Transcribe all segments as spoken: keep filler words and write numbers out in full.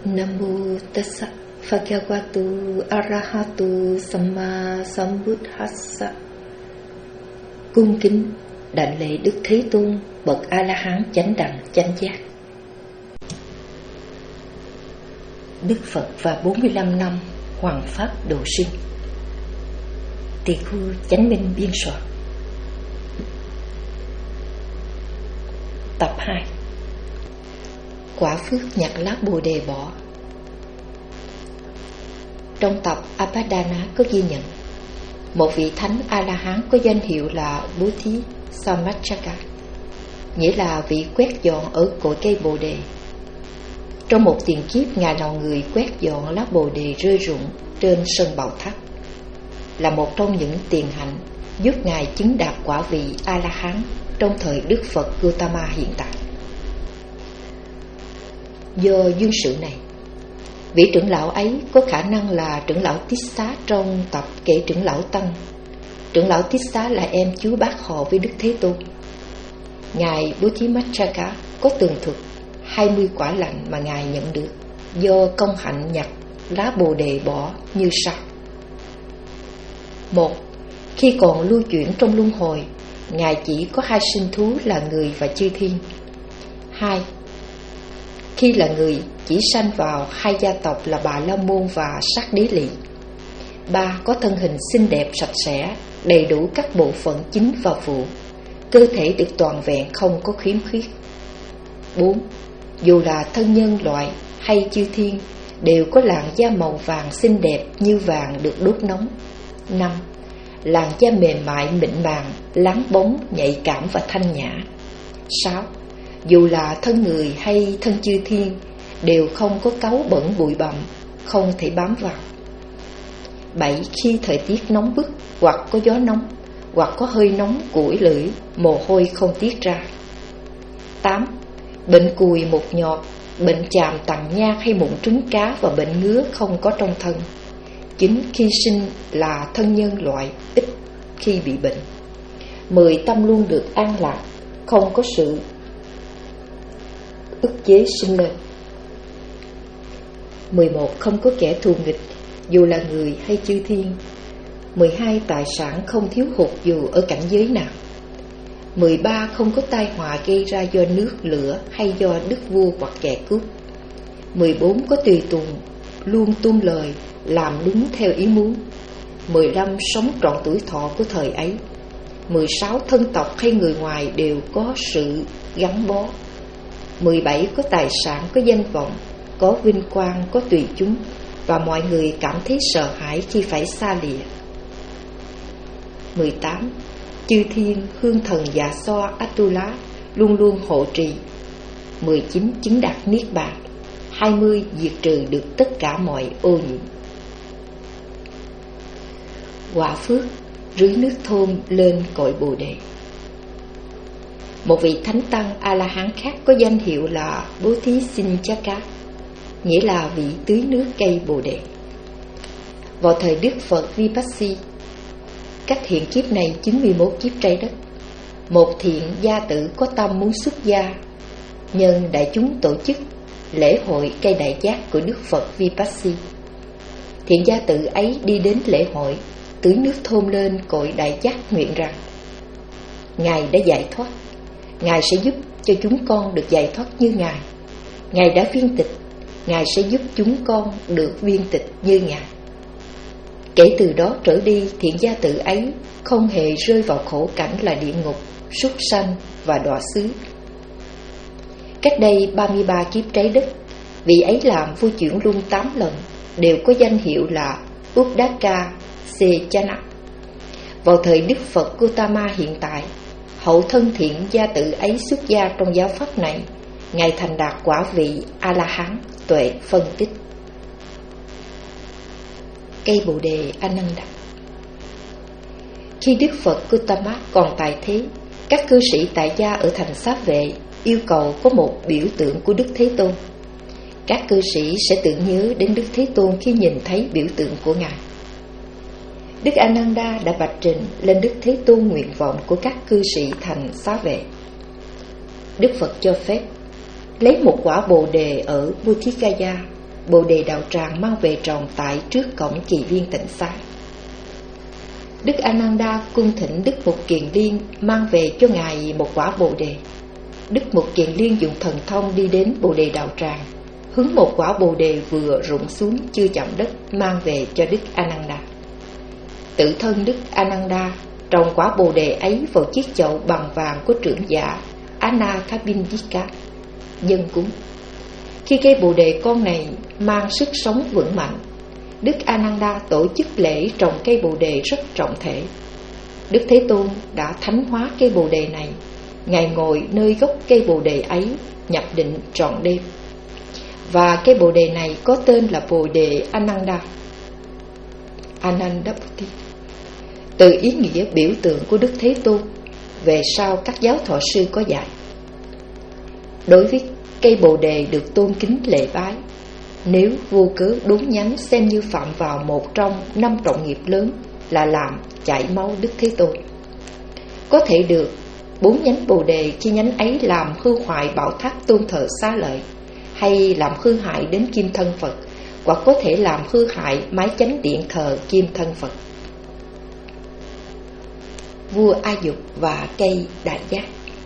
Namo tassa bhagavato arahato samma sambuddhassa. Cung kính đảnh lễ Đức Thế Tôn, bậc A La Hán chánh đẳng chánh giác. Đức Phật và bốn mươi lăm năm hoằng pháp độ sinh. Tỳ khu Chánh Minh biên soạn. Tập hai. Quả phước nhặt lá Bồ Đề bỏ. Trong tập Apadana có ghi nhận một vị thánh A-la-hán có danh hiệu là Bố Thí Samachaka, nghĩa là vị quét dọn ở cội cây Bồ Đề. Trong một tiền kiếp, Ngài là người quét dọn lá Bồ Đề rơi rụng trên sân Bào Thắt, là một trong những tiền hạnh giúp Ngài chứng đạt quả vị A-la-hán trong thời Đức Phật Gautama hiện tại. Do duyên sự này, vị trưởng lão ấy có khả năng là trưởng lão Tissa trong tập kể trưởng lão Tăng. Trưởng lão Tissa là em chú bác họ với Đức Thế Tôn. Ngài Bodhimachaka có tường thuật hai mươi quả lành mà Ngài nhận được do công hạnh nhặt lá Bồ Đề bỏ như sau. Một, khi còn lưu chuyển trong luân hồi, Ngài chỉ có hai sinh thú là người và chư thiên. Hai, khi là người, chỉ sanh vào hai gia tộc là Bà La Môn và Sắc Đế Lị. Ba, có thân hình xinh đẹp sạch sẽ, đầy đủ các bộ phận chính và phụ, cơ thể được toàn vẹn, không có khiếm khuyết. Bốn, dù là thân nhân loại hay chư thiên, đều có làn da màu vàng xinh đẹp như vàng được đốt nóng. Năm, làn da mềm mại mịn màng, láng bóng, nhạy cảm và thanh nhã. Sáu, dù là thân người hay thân chư thiên, đều không có cáu bẩn bụi bặm, không thể bám vào. Bảy, khi thời tiết nóng bức, hoặc có gió nóng, hoặc có hơi nóng củi lưỡi, mồ hôi không tiết ra. Tám, bệnh cùi một nhọt, bệnh chàm tằng nhang hay mụn trứng cá và bệnh ngứa không có trong thân. Chín, khi sinh là thân nhân loại, ít khi bị bệnh. Mười, tâm luôn được an lạc, không có sự ức chế sinh lên. Mười một, không có kẻ thù nghịch, dù là người hay chư thiên. Mười hai, tài sản không thiếu hụt dù ở cảnh giới nào. Mười ba, không có tai họa gây ra do nước, lửa hay do đức vua hoặc kẻ cướp. Mười bốn, có tùy tùng, luôn tuân lời, làm đúng theo ý muốn. Mười lăm, sống trọn tuổi thọ của thời ấy. Mười sáu, thân tộc hay người ngoài đều có sự gắn bó. Mười bảy, có tài sản, có danh vọng, có vinh quang, có tùy chúng, và mọi người cảm thấy sợ hãi khi phải xa lìa. Mười tám, chư thiên, hương thần Dạ So Atula luôn luôn hộ trì. Mười chín, chứng đạt niết bàn. Hai mươi, diệt trừ được tất cả mọi ô nhiễm. Quả phước rưới nước thơm lên cội Bồ Đề. Một vị thánh tăng A-la-hán khác có danh hiệu là Bố Thí Sinchaka, nghĩa là vị tưới nước cây Bồ Đề. Vào thời Đức Phật Vipassi, cách hiện kiếp này chín mươi mốt kiếp trái đất, một thiện gia tử có tâm muốn xuất gia, nhân đại chúng tổ chức lễ hội cây đại giác của Đức Phật Vipassi. Thiện gia tử ấy đi đến lễ hội, tưới nước thơm lên cội đại giác, nguyện rằng: Ngài đã giải thoát, Ngài sẽ giúp cho chúng con được giải thoát như Ngài. Ngài đã viên tịch, Ngài sẽ giúp chúng con được viên tịch như Ngài. Kể từ đó trở đi, thiện gia tử ấy không hề rơi vào khổ cảnh là địa ngục, súc sanh và đọa xứ. Cách đây ba mươi ba kiếp trái đất, vị ấy làm vua chuyển luân tám lần, đều có danh hiệu là Uddaka Sechana. Vào thời Đức Phật Gautama hiện tại, hậu thân thiện gia tử ấy xuất gia trong giáo pháp này, Ngài thành đạt quả vị A-la-hán tuệ phân tích. Cây Bồ Đề Ananda. Khi Đức Phật Gautama còn tại thế, các cư sĩ tại gia ở thành Xá Vệ yêu cầu có một biểu tượng của Đức Thế Tôn. Các cư sĩ sẽ tưởng nhớ đến Đức Thế Tôn khi nhìn thấy biểu tượng của Ngài. Đức Ananda đã bạch trình lên Đức Thế Tôn nguyện vọng của các cư sĩ thành Xá Vệ. Đức Phật cho phép lấy một quả Bồ Đề ở Bodhikaya bồ đề đạo tràng mang về trồng tại trước cổng kỳ viên Tịnh Xá. Đức Ananda cung thỉnh Đức Mục Kiền Liên mang về cho ngài một quả bồ đề. Đức Mục Kiền Liên dùng thần thông đi đến bồ đề đạo tràng, hướng một quả bồ đề vừa rụng xuống chưa chạm đất mang về cho Đức Ananda. Tự thân Đức Ananda trồng quả bồ đề ấy vào chiếc chậu bằng vàng của trưởng giả Anathapindika dân cúng. Khi cây bồ đề con này mang sức sống vững mạnh, Đức Ananda tổ chức lễ trồng cây bồ đề rất trọng thể. Đức Thế Tôn đã thánh hóa cây bồ đề này. Ngài ngồi nơi gốc cây bồ đề ấy nhập định trọn đêm, và cây bồ đề này có tên là bồ đề Ananda, Anandapati, từ ý nghĩa biểu tượng của Đức Thế Tôn. Về sau các giáo thọ sư có dạy, đối với cây bồ đề được tôn kính lễ bái, nếu vô cớ đốn nhánh xem như phạm vào một trong năm trọng nghiệp lớn là làm chảy máu Đức Thế Tôn. Có thể được bốn nhánh bồ đề khi nhánh ấy làm hư hoại bảo tháp tôn thờ Xá Lợi, hay làm hư hại đến kim thân Phật, hoặc có thể làm hư hại mái chánh điện thờ kim thân Phật. Vua A Dục và cây Đại Giác.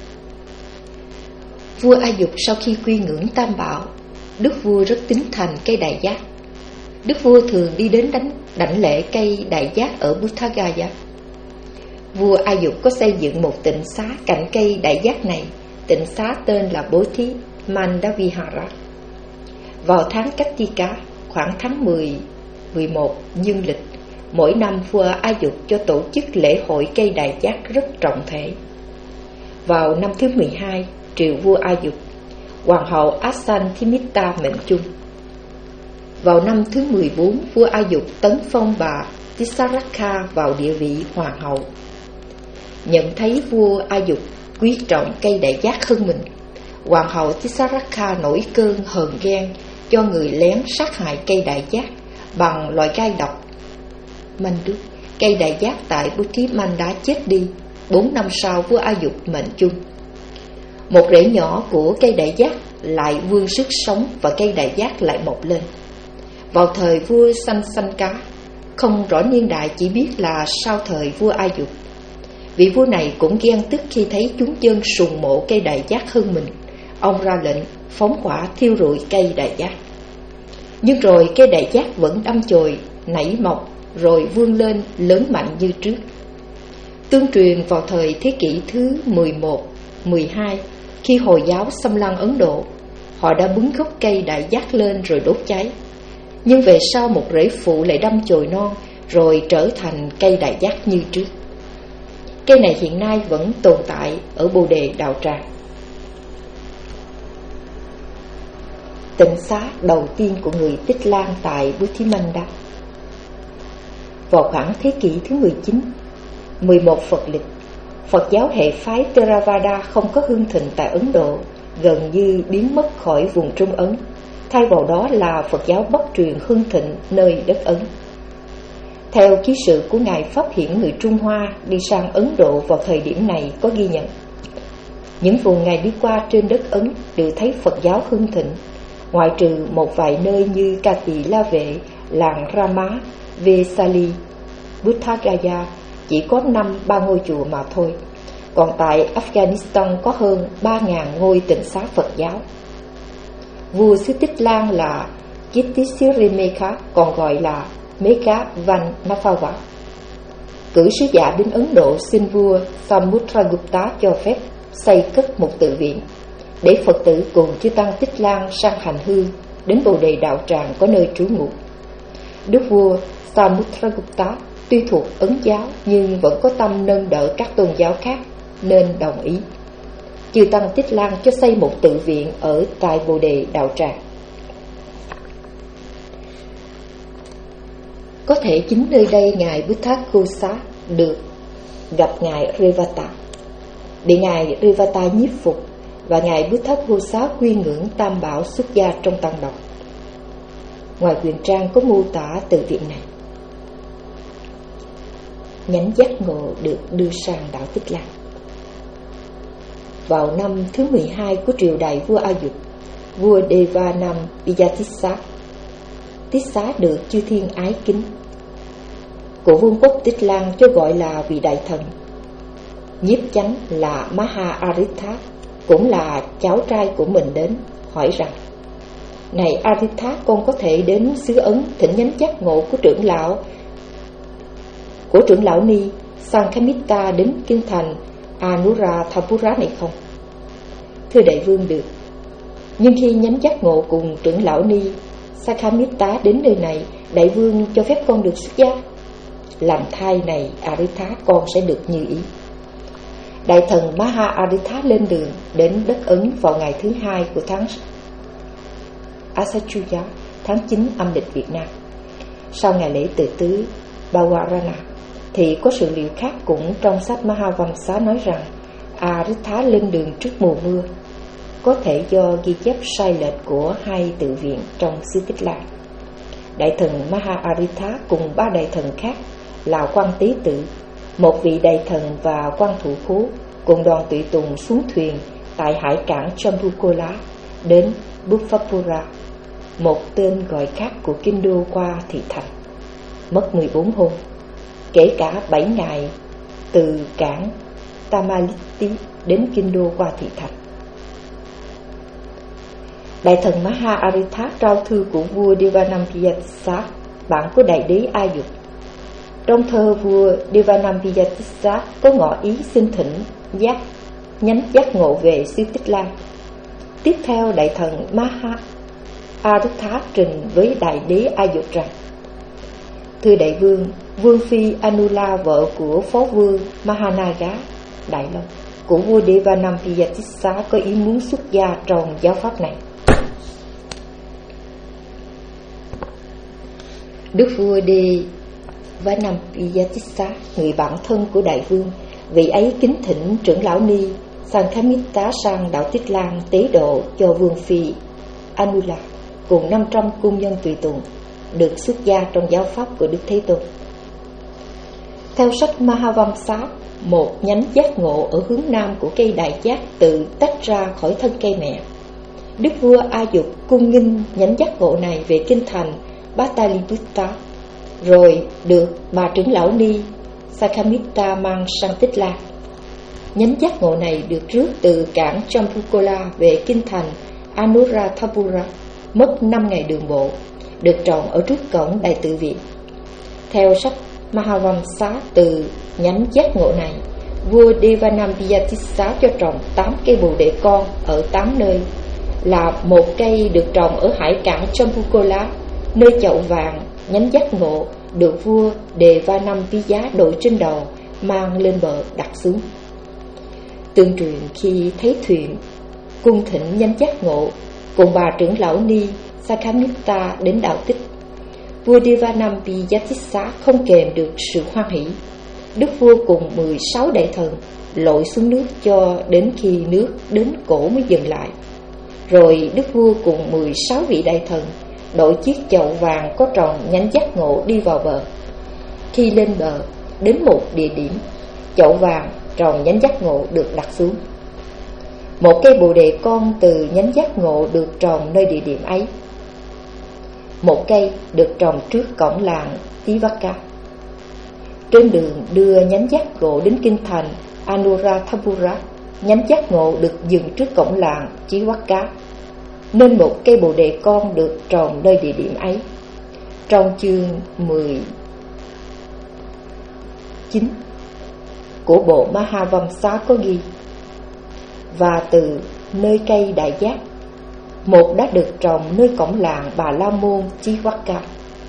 Vua A Dục sau khi quy ngưỡng Tam Bảo, đức vua rất tín thành cây Đại Giác. Đức vua thường đi đến đánh đảnh lễ cây Đại Giác ở Buddhagaya. Vua A Dục có xây dựng một tịnh xá cạnh cây Đại Giác này. Tịnh xá tên là Bố Thí Mandavihara. Vào tháng Kattika, khoảng tháng mười, mười một dương lịch, mỗi năm vua A Dục cho tổ chức lễ hội cây Đại Giác rất trọng thể. Vào năm thứ mười hai, triều vua A Dục, hoàng hậu Asantimitta mệnh chung. Vào năm thứ mười bốn, vua A Dục tấn phong bà Tisaraka vào địa vị hoàng hậu. Nhận thấy vua A Dục quý trọng cây Đại Giác hơn mình, hoàng hậu Tisaraka nổi cơn hờn ghen, cho người lén sát hại cây Đại Giác bằng loại gai độc Manduk. Cây Đại Giác tại Buddhimanda chết đi. Bốn năm sau, vua A Dục mệnh chung. Một rễ nhỏ của cây Đại Giác lại vươn sức sống, và cây Đại Giác lại mọc lên. Vào thời vua Sansanka, không rõ niên đại, chỉ biết là sau thời vua A Dục, vị vua này cũng ghen tức khi thấy chúng dân sùng mộ cây Đại Giác hơn mình. Ông ra lệnh phóng hỏa thiêu rụi cây Đại Giác. Nhưng rồi cây Đại Giác vẫn đâm chồi nảy mọc, rồi vươn lên lớn mạnh như trước. Tương truyền vào thời thế kỷ thứ mười một, mười hai, khi Hồi giáo xâm lăng Ấn Độ, họ đã bứng gốc cây Đại Giác lên rồi đốt cháy. Nhưng về sau một rễ phụ lại đâm chồi non, rồi trở thành cây Đại Giác như trước. Cây này hiện nay vẫn tồn tại ở Bồ Đề Đạo Tràng. Tịnh xá đầu tiên của người Tích Lan tại Buddhimanda. Vào khoảng thế kỷ thứ mười chín, mười một Phật lịch, Phật giáo hệ phái Theravada không có hưng thịnh tại Ấn Độ, gần như biến mất khỏi vùng Trung Ấn. Thay vào đó là Phật giáo Bắc truyền hưng thịnh nơi đất Ấn. Theo ký sự của Ngài Pháp Hiển người Trung Hoa đi sang Ấn Độ vào thời điểm này có ghi nhận, những vùng Ngài đi qua trên đất Ấn đều thấy Phật giáo hưng thịnh, ngoại trừ một vài nơi như Ca Tỳ La Vệ, làng Rama, Vesali, Buddhagaya chỉ có năm ba ngôi chùa mà thôi. Còn tại Afghanistan có hơn ba nghìn ngôi tịnh xá Phật giáo. Vua xứ Tích Lan là Kittisiremekha, còn gọi là Mekha Vannapava, cử sứ giả đến Ấn Độ xin vua Samudragupta cho phép xây cất một tự viện để Phật tử cùng chư tăng Tích Lan sang hành hương đến Bồ Đề Đạo Tràng có nơi trú ngụ. Đức vua Samudragupta tuy thuộc Ấn giáo nhưng vẫn có tâm nâng đỡ các tôn giáo khác nên đồng ý. Chư tăng Tích Lan cho xây một tự viện ở tại Bồ Đề Đạo Tràng. Có thể chính nơi đây ngài Buddhaghosa được gặp ngài Revata, bị ngài Revata nhiếp phục, và ngài Buddhaghosa quy ngưỡng Tam Bảo xuất gia trong tăng độc. Ngoài quyền trang có mô tả tự viện này. Nhánh giác ngộ được đưa sang đảo Tích Lan. Vào năm thứ mười hai của triều đại vua A Dục, vua Devanam Vijayatissa Tiết Xá được chư thiên ái kính. Của vương quốc Tích Lan cho gọi là vị đại thần. Nhiếp chánh là Maha Aritha, cũng là cháu trai của mình đến, hỏi rằng: này Aritha, con có thể đến xứ Ấn thỉnh nhánh giác ngộ của trưởng lão của trưởng lão Ni Sankamitta đến kinh thành Anuradhapura này không? Thưa đại vương, được. Nhưng khi nhánh giác ngộ cùng trưởng lão Ni Sankamitta đến nơi này, đại vương cho phép con được xuất gia. Làm thai này Aritha, con sẽ được như ý. Đại thần Maha Aritha lên đường đến đất Ấn vào ngày thứ hai của tháng Asachuya, tháng chín âm lịch Việt Nam. Sau ngày lễ tự tứ Bawarana thì có sự liệu khác cũng trong sách Mahavamsa nói rằng Aritha lên đường trước mùa mưa, có thể do ghi chép sai lệch của hai tự viện trong xứ Tích Lan. Đại thần Maha Aritha cùng ba đại thần khác là Quan Tý Tự, một vị đại thần và Quan Thủ Phú cùng đoàn tùy tùng xuống thuyền tại hải cảng Chambukola đến Bhuffapura, một tên gọi khác của kinh đô qua thị thành. Mất mười bốn hôm, kể cả bảy ngày từ cảng Tamalitti đến kinh đô qua thị thành. Đại thần Maha Aritha trao thư của vua Devanampiyattisa, bạn của đại đế A Dục. Trong thơ, vua Devanampiyattisa có ngỏ ý xin thỉnh giác nhánh giác ngộ về xứ Tích Lan. Tiếp theo, đại thần Maha Aritha trình với đại đế A Dục rằng: thưa đại vương, vương phi Anula, vợ của phó vương Mahanaga Đại Long của vua Devanampiyattisa, có ý muốn xuất gia trong giáo pháp này. Đức vua Devanampiyattisa, người bạn thân của đại vương, vị ấy kính thỉnh trưởng lão Ni Sankamitta sang đảo Tích Lan tế độ cho vương phi Anula cùng năm trăm cung nhân tùy tùng được xuất gia trong giáo pháp của Đức Thế Tôn. Theo sách Mahavamsa, một nhánh giác ngộ ở hướng nam của cây đại giác tự tách ra khỏi thân cây mẹ. Đức vua A Dục cung nghinh nhánh giác ngộ này về kinh thành Pataliputta, rồi được bà trưởng lão Ni Sankamitta mang sang Tích Lan. Nhánh giác ngộ này được rước từ cảng Chambukola về kinh thành Anuradhapura, mất năm ngày đường bộ, được trồng ở trước cổng đại tự viện. Theo sách Mahavamsa, từ nhánh giác ngộ này, vua Devanampiyattisa cho trồng tám cây bồ đề con ở tám nơi, là một cây được trồng ở hải cảng Chambukola, nơi chậu vàng nhánh giác ngộ được vua Devanampiya đội trên đầu mang lên bờ đặt xuống. Tương truyền khi thấy thuyền cung thỉnh nhánh giác ngộ cùng bà trưởng lão Ni Sankamitta đến đảo Tích, vua Devanampiyattisa không kềm được sự hoan hỷ. Đức vua cùng mười sáu đại thần lội xuống nước cho đến khi nước đến cổ mới dừng lại. Rồi đức vua cùng mười sáu vị đại thần đội chiếc chậu vàng có tròn nhánh giác ngộ đi vào bờ. Khi lên bờ đến một địa điểm, chậu vàng tròn nhánh giác ngộ được đặt xuống. Một cây bồ đề con từ nhánh giác ngộ được trồng nơi địa điểm ấy. Một cây được trồng trước cổng làng Tivaka. Trên đường đưa nhánh giác ngộ đến kinh thành Anuradhapura, nhánh giác ngộ được dừng trước cổng làng Chiwaka, nên một cây bồ đề con được trồng nơi địa điểm ấy. Trong chương mười chín của bộ Mahavamsa có ghi: và từ nơi cây đại giác, một đã được trồng nơi cổng làng Bà La Môn Chiwaka.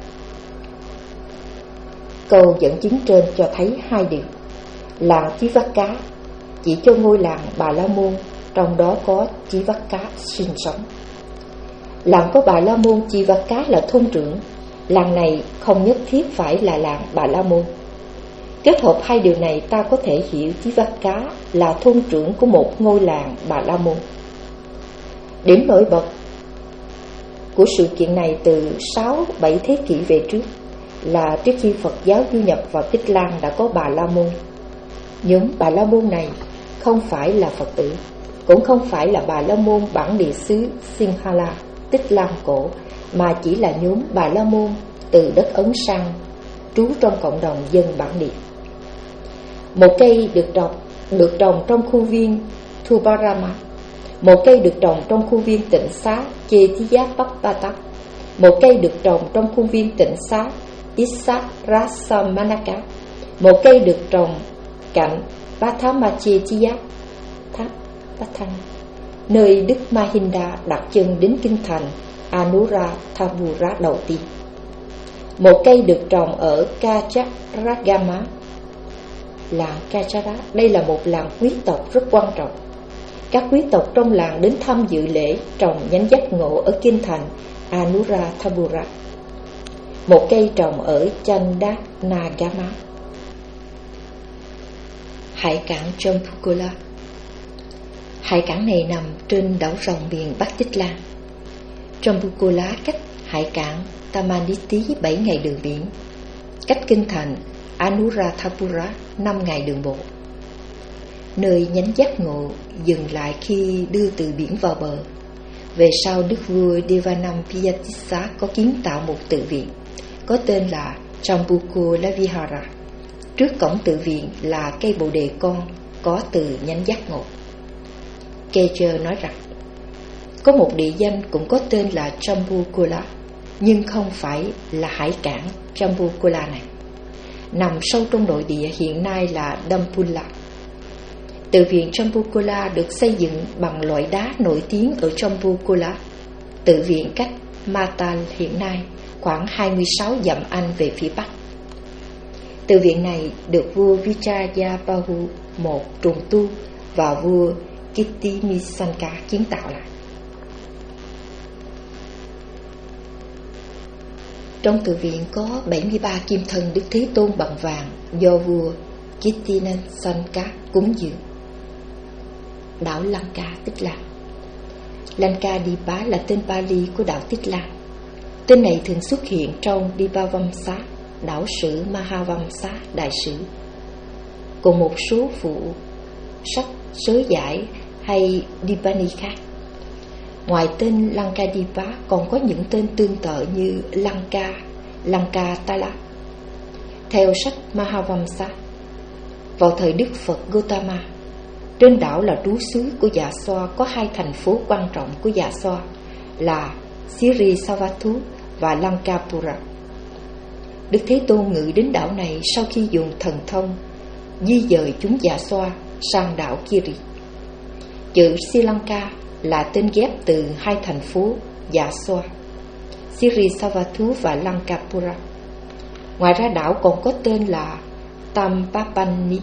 Câu dẫn chứng trên cho thấy hai điều. Làng Chiwaka chỉ cho ngôi làng Bà La Môn, trong đó có Chiwaka sinh sống. Làng có Bà La Môn Chiwaka là thôn trưởng. Làng này không nhất thiết phải là làng Bà La Môn. Kết hợp hai điều này, ta có thể hiểu Chiwaka là thôn trưởng của một ngôi làng Bà La Môn. Điểm nổi bật của sự kiện này từ sáu bảy thế kỷ về trước là trước khi Phật giáo du nhập vào Tích Lan đã có Bà La Môn. Nhóm Bà La Môn này không phải là Phật tử, cũng không phải là Bà La Môn bản địa xứ Sinhala, Tích Lan cổ, mà chỉ là nhóm Bà La Môn từ đất Ấn sang trú trong cộng đồng dân bản địa. Một cây được trồng được trồng trong khu viên Thubarama, một cây được trồng trong khu viên tịnh xá Chetiyapapatak, một cây được trồng trong khu viên tịnh xá Isarasamanaka, một cây được trồng cạnh Pathamachetiya Tháp Pathana, nơi Đức Mahinda đặt chân đến kinh thành Anuradhapura đầu tiên. Một cây được trồng ở Kajaragama, làng Kajara. Đây là một làng quý tộc rất quan trọng. Các quý tộc trong làng đến thăm dự lễ trồng nhánh giác ngộ ở kinh thành Anuradhapura. Một cây trồng ở Chandanagama. Hải cảng Champukula. Hải cảng này nằm trên đảo rồng miền Bắc Tích Lan. Champukula cách hải cảng Tamaniti bảy ngày đường biển, cách kinh thành Anuradhapura năm ngày đường bộ. Nơi nhánh giác ngộ dừng lại khi đưa từ biển vào bờ. Về sau, đức vua Devanampiyattisa có kiến tạo một tự viện có tên là Champukula Vihara. Trước cổng tự viện là cây bồ đề con có từ nhánh giác ngộ. Kejer nói rằng có một địa danh cũng có tên là Champukula, nhưng không phải là hải cảng Champukula này. Nằm sâu trong nội địa hiện nay là Damphula. Tự viện Champukula được xây dựng bằng loại đá nổi tiếng ở Champukula. Tự viện cách Matal hiện nay khoảng hai mươi sáu dặm Anh về phía bắc. Tự viện này được vua Vijayabahu một trùng tu và vua Kittimissanka kiến tạo lại. Trong tự viện có bảy mươi ba kim thân Đức Thế Tôn bằng vàng do vua Kittimissanka cúng dường. Đảo Lanka, Tích Lan. Lankadipa là tên Pali của đảo Tích Lan. Tên này thường xuất hiện trong Dipavamsa, đảo sử Mahavamsa đại sử, cùng một số phụ sách sớ giải hay Dipani khác. Ngoài tên Lankadipa còn có những tên tương tự như Lanka, Lankatala. Theo sách Mahavamsa, vào thời Đức Phật Gautama, trên đảo là trú xứ của Dạ Xoa có hai thành phố quan trọng của Dạ Xoa là Sirisavathu và Lankapura. Đức Thế Tôn ngự đến đảo này sau khi dùng thần thông di dời chúng Dạ Xoa sang đảo Kiri. Chữ Sri Lanka là tên ghép từ hai thành phố Dạ Xoa, Sirisavathu và Lankapura. Ngoài ra đảo còn có tên là Tampapani.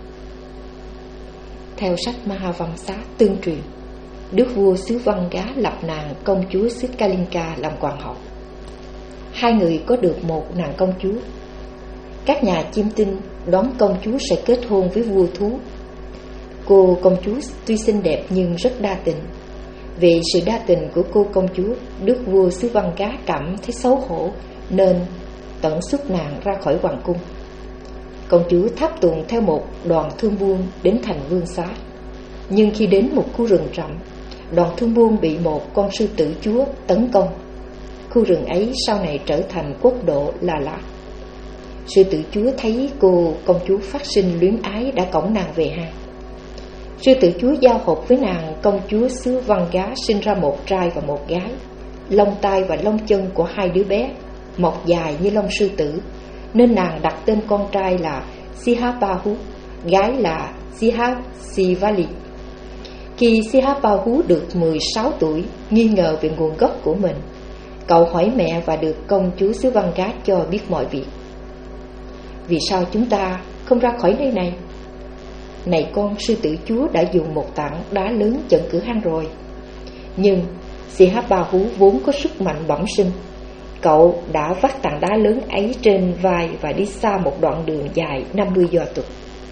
Theo sách Mahavamsa tương truyền, đức vua xứ Văn Gá lập nàng công chúa xứ Kalinka làm hoàng hậu. Hai người có được một nàng công chúa. Các nhà chiêm tinh đoán công chúa sẽ kết hôn với vua thú. Cô công chúa tuy xinh đẹp nhưng rất đa tình. Vì sự đa tình của cô công chúa, đức vua xứ Văn Gá cảm thấy xấu hổ nên tận xuất nàng ra khỏi hoàng cung. Công chúa tháp tùng theo một đoàn thương buôn đến thành Vương Xá. Nhưng khi đến một khu rừng rậm, đoàn thương buôn bị một con sư tử chúa tấn công. Khu rừng ấy sau này trở thành quốc độ La La. Sư tử chúa thấy cô công chúa phát sinh luyến ái đã cõng nàng về hang. Sư tử chúa giao hợp với nàng công chúa xứ Văn Gá sinh ra một trai và một gái. Lông tai và lông chân của hai đứa bé mọc dài như lông sư tử, nên nàng đặt tên con trai là Sihapahu, gái là Sihasivali. Khi Sihapahu được mười sáu tuổi, nghi ngờ về nguồn gốc của mình, cậu hỏi mẹ và được công chúa xứ Văn Gá cho biết mọi việc. Vì sao chúng ta không ra khỏi nơi này? Này con, sư tử chúa đã dùng một tảng đá lớn chặn cửa hang rồi. Nhưng Sihapahu vốn có sức mạnh bẩm sinh. Cậu đã vác tảng đá lớn ấy trên vai và đi xa một đoạn đường dài năm mươi do tuần.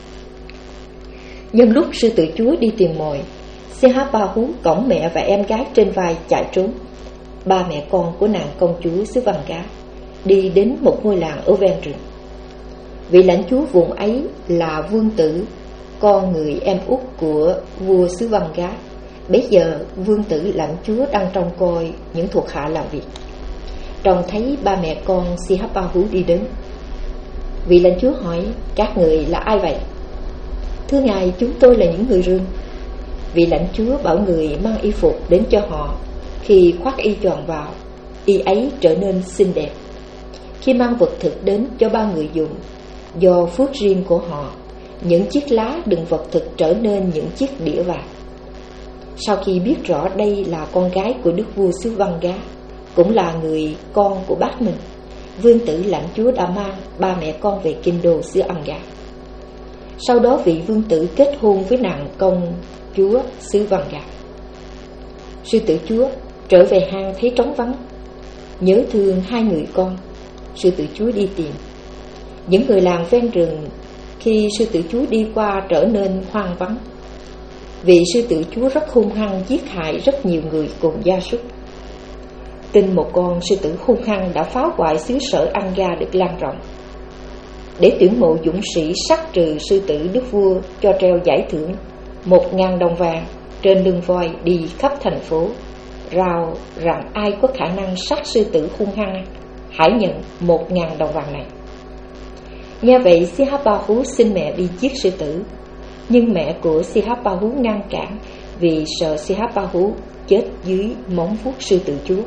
Nhân lúc sư tử chúa đi tìm mồi, Sihapahu cõng mẹ và em gái trên vai chạy trốn. Ba mẹ con của nàng công chúa xứ Văn Gá đi đến một ngôi làng ở ven rừng. Vị lãnh chúa vùng ấy là Vương Tử, con người em út của vua xứ Văn Gá. Bấy giờ Vương Tử lãnh chúa đang trông coi những thuộc hạ làm việc. trông thấy ba mẹ con Sihapahu đi đến. Vị lãnh chúa hỏi: các người là ai vậy? Thưa ngài, chúng tôi là những người rừng. Vị lãnh chúa bảo người mang y phục đến cho họ. Khi khoác y choàng vào, y ấy trở nên xinh đẹp. Khi mang vật thực đến cho ba người dùng, do phước riêng của họ, những chiếc lá đựng vật thực trở nên những chiếc đĩa vàng. Sau khi biết rõ đây là con gái của đức vua xứ Văn Gá, cũng là người con của bác mình, vương tử lãnh chúa đã mang ba mẹ con về kinh đô xứ An Gá. Sau đó vị vương tử kết hôn với nàng công chúa xứ Văn Gá. Sư tử chúa trở về hang thấy trống vắng, nhớ thương hai người con. Sư tử chúa đi tìm. Những người làng ven rừng khi sư tử chúa đi qua trở nên hoang vắng, vì sư tử chúa rất hung hăng giết hại rất nhiều người cùng gia súc. Tin một con sư tử hung hăng đã phá hoại xứ sở Anga được lan rộng. Để tuyển mộ dũng sĩ sát trừ sư tử, đức vua cho treo giải thưởng một ngàn đồng vàng trên lưng voi đi khắp thành phố, rao rằng ai có khả năng sát sư tử hung hăng hãy nhận một ngàn đồng vàng này. Nghe vậy, Sihapahu xin mẹ đi giết sư tử, nhưng mẹ của Sihapahu ngăn cản vì sợ Sihapahu chết dưới móng vuốt sư tử chúa.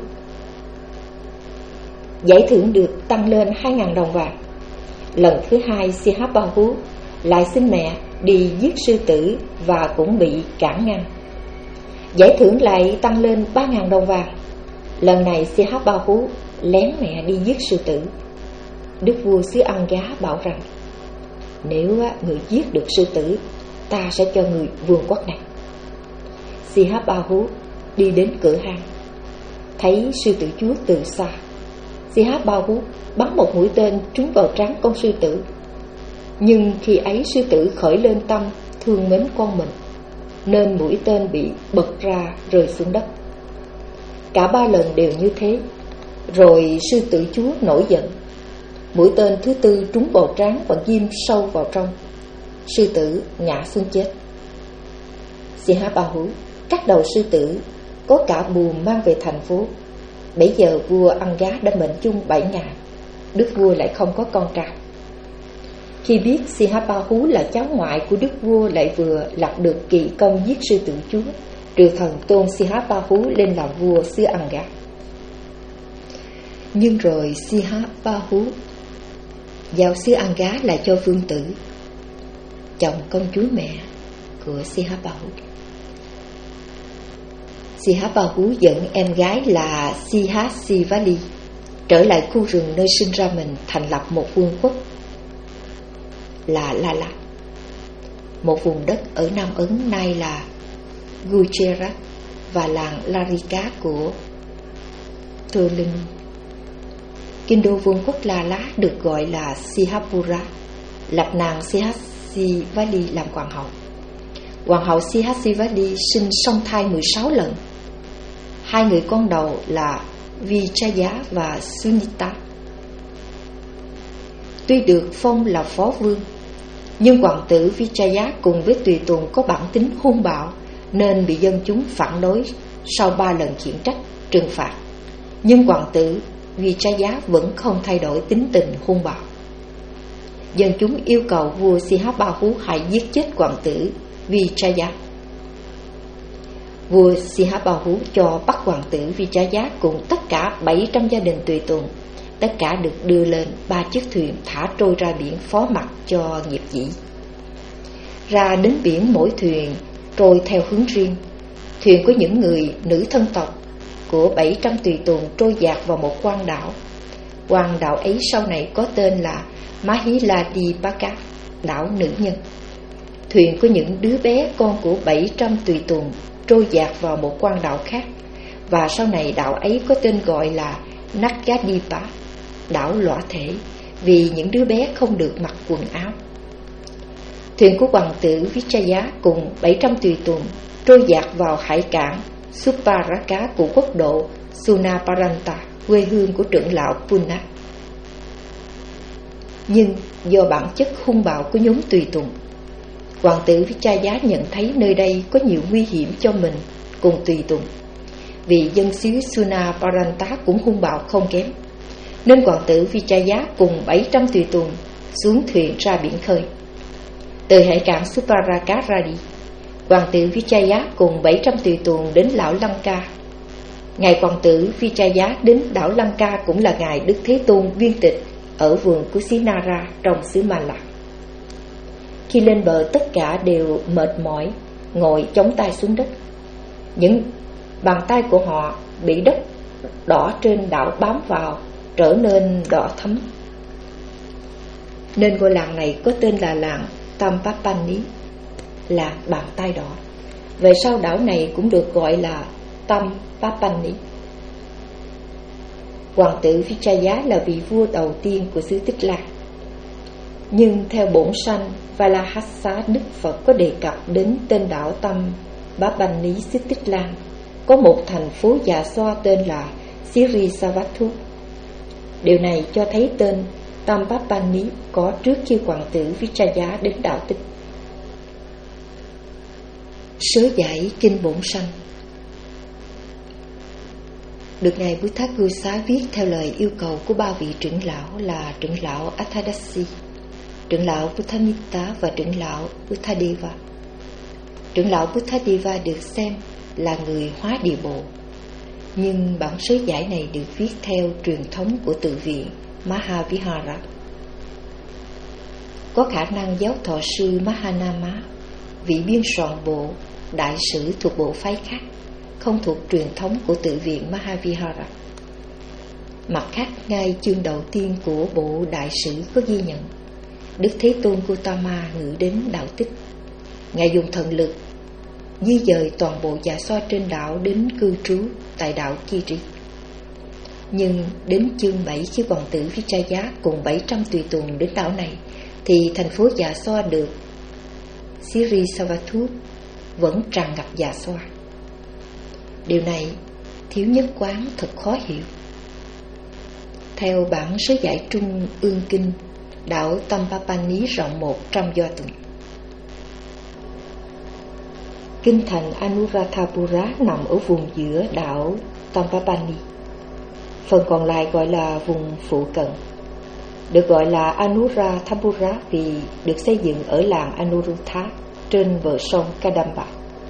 Giải thưởng được tăng lên hai ngàn đồng vàng. Lần thứ hai, Sihapahu lại xin mẹ đi giết sư tử và cũng bị cản ngăn. Giải thưởng lại tăng lên ba ngàn đồng vàng. Lần này Sihapahu lén mẹ đi giết sư tử. Đức vua xứ An Gá bảo rằng: nếu người giết được sư tử, ta sẽ cho người vương quốc này. Sihapahu đi đến cửa hang, thấy sư tử chúa từ xa. Sihapahu bắn một mũi tên trúng vào trán con sư tử. Nhưng khi ấy sư tử khởi lên tâm thương mến con mình, nên mũi tên bị bật ra rơi xuống đất. Cả ba lần đều như thế. Rồi sư tử chúa nổi giận. Mũi tên thứ tư trúng vào trán và ghim sâu vào trong. Sư tử ngã xuống chết. Sihapahu cắt đầu sư tử, có cả buồm mang về thành phố. Bấy giờ vua An Gá đã mệnh chung bảy ngày. Đức vua lại không có con trai. Khi biết Sihapahu là cháu ngoại của đức vua lại vừa lập được kỳ công giết sư tử chúa, triều thần tôn Sihapahu lên làm vua xứ An Gá. Nhưng rồi Sihapahu giao xứ An Gá lại cho vương tử, chồng công chúa mẹ của Sihapahu. Sihapahu dẫn em gái là Sihasivali trở lại khu rừng nơi sinh ra mình, thành lập một vương quốc là Lala, một vùng đất ở Nam Ấn nay là Gujarat, và làng Larika của Thulin. Kinh đô vương quốc Lala được gọi là Sihapura, lập nàng Sihasivali làm hoàng hậu. Hoàng hậu Sihasivali sinh song thai mười sáu lần. Hai người con đầu là Vichaya và Sunita. Tuy được phong là phó vương, nhưng hoàng tử Vichaya cùng với tùy tùng có bản tính hung bạo, nên bị dân chúng phản đối. Sau ba lần khiển trách, trừng phạt, nhưng hoàng tử Vichaya vẫn không thay đổi tính tình hung bạo. Dân chúng yêu cầu vua Sihapahu hãy giết chết hoàng tử Vichaya. Vua Sihapahu cho bắt hoàng tử Vichaya cùng tất cả bảy trăm gia đình tùy tùng. Tất cả được đưa lên ba chiếc thuyền thả trôi ra biển phó mặc cho nghiệp dĩ. Ra đến biển, mỗi thuyền trôi theo hướng riêng. Thuyền của những người nữ thân tộc của bảy trăm tùy tùng trôi dạt vào một quang đảo. Quang đảo ấy sau này có tên là Mahiladipaka, đảo nữ nhân. Thuyền của những đứa bé con của bảy trăm tùy tùng trôi dạt vào một quang đảo khác, và sau này đảo ấy có tên gọi là Nakadipa, đảo lõa thể, vì những đứa bé không được mặc quần áo. Thuyền của hoàng tử Vichaya cùng bảy trăm tùy tùng trôi dạt vào hải cảng Suparaka của quốc độ Sunaparanta, quê hương của trưởng lão Puna. Nhưng do bản chất hung bạo của nhóm tùy tùng, hoàng tử Vichaya nhận thấy nơi đây có nhiều nguy hiểm cho mình cùng tùy tùng, vì dân xứ Sunaparanta cũng hung bạo không kém. nên hoàng tử Vijaya cùng bảy trăm tùy tùng xuống thuyền ra biển khơi. Từ hải cảng Suparaka ra đi, hoàng tử Vijaya cùng bảy trăm tùy tùng đến lão Lanka. Ngày hoàng tử Vijaya đến đảo Lanka cũng là ngày Đức Thế Tôn viên tịch ở vườn Kusinara trong xứ Ma Lạc. Khi lên bờ, tất cả đều mệt mỏi, ngồi chống tay xuống đất. Những bàn tay của họ bị đất đỏ trên đảo bám vào, trở nên đỏ thẫm. Nên ngôi làng này có tên là làng Tampapani, là bàn tay đỏ. Về sau đảo này cũng được gọi là Tampapani. Hoàng tử Vijaya là vị vua đầu tiên của xứ Tích Lan. Nhưng theo bổn sanh Valahasa, Đức Phật có đề cập đến tên đảo Tampapani xứ Tích Lan có một thành phố già xoa tên là Sirisavathu. Điều này cho thấy tên Tampapani có trước khi hoàng tử Vijaya đến đảo Tích. Sớ giải kinh bổn sanh được ngài Buddhaghosa viết theo lời yêu cầu của ba vị trưởng lão là trưởng lão Athadasi, trưởng lão Buddhamitta và trưởng lão Buddhadeva. Trưởng lão Buddhadeva được xem là người hóa địa bộ, nhưng bản sớ giải này được viết theo truyền thống của tự viện Mahavihara. Có khả năng giáo thọ sư Mahanama, vị biên soạn bộ đại sử thuộc bộ phái khác, không thuộc truyền thống của tự viện Mahavihara. Mặt khác, ngay chương đầu tiên của bộ đại sử có ghi nhận Đức Thế Tôn Gautama ngự đến đảo Tích. Ngài dùng thần lực di dời toàn bộ dạ xoa trên đảo đến cư trú tại đảo Kiri. Nhưng đến chương bảy, khi hoàng tử Vijaya cùng bảy trăm tùy tùng đến đảo này, thì thành phố dạ xoa được Sirisavathu vẫn tràn ngập dạ xoa. Điều này thiếu nhất quán thật khó hiểu. Theo bản sớ giải Trung ương kinh, đảo Tampapani rộng một trăm do tuần. Kinh thành Anuradhapura nằm ở vùng giữa đảo Tampapani. Phần còn lại gọi là vùng phụ cận, được gọi là Anuradhapura vì được xây dựng ở làng Anuruddha trên bờ sông Kadamba.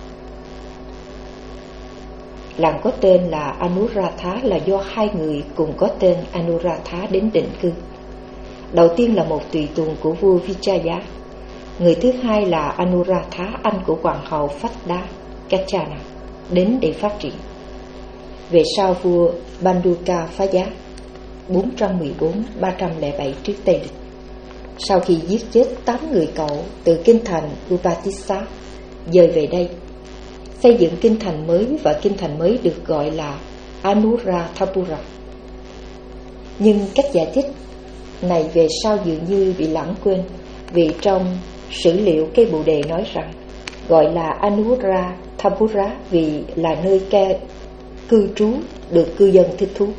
Làng có tên là Anuradha là do hai người cùng có tên Anuradha đến định cư. Đầu tiên là một tùy tùng của vua Vijaya, người thứ hai là Anuradha, anh của hoàng hậu Phadda Kachana, đến để phát triển. Về sau, vua Banduka phá giá bốn trăm mười bốn đến ba trăm lẻ bảy trước Tây Lịch. Sau khi giết chết tám người cậu từ kinh thành Upatissa, dời về đây xây dựng kinh thành mới, và kinh thành mới được gọi là Anuradhapura. Nhưng cách giải thích này về sau dường như bị lãng quên, vì trong sử liệu cây Bồ Đề nói rằng gọi là Anuradhapura vì là nơi ca cư trú được cư dân thích thú.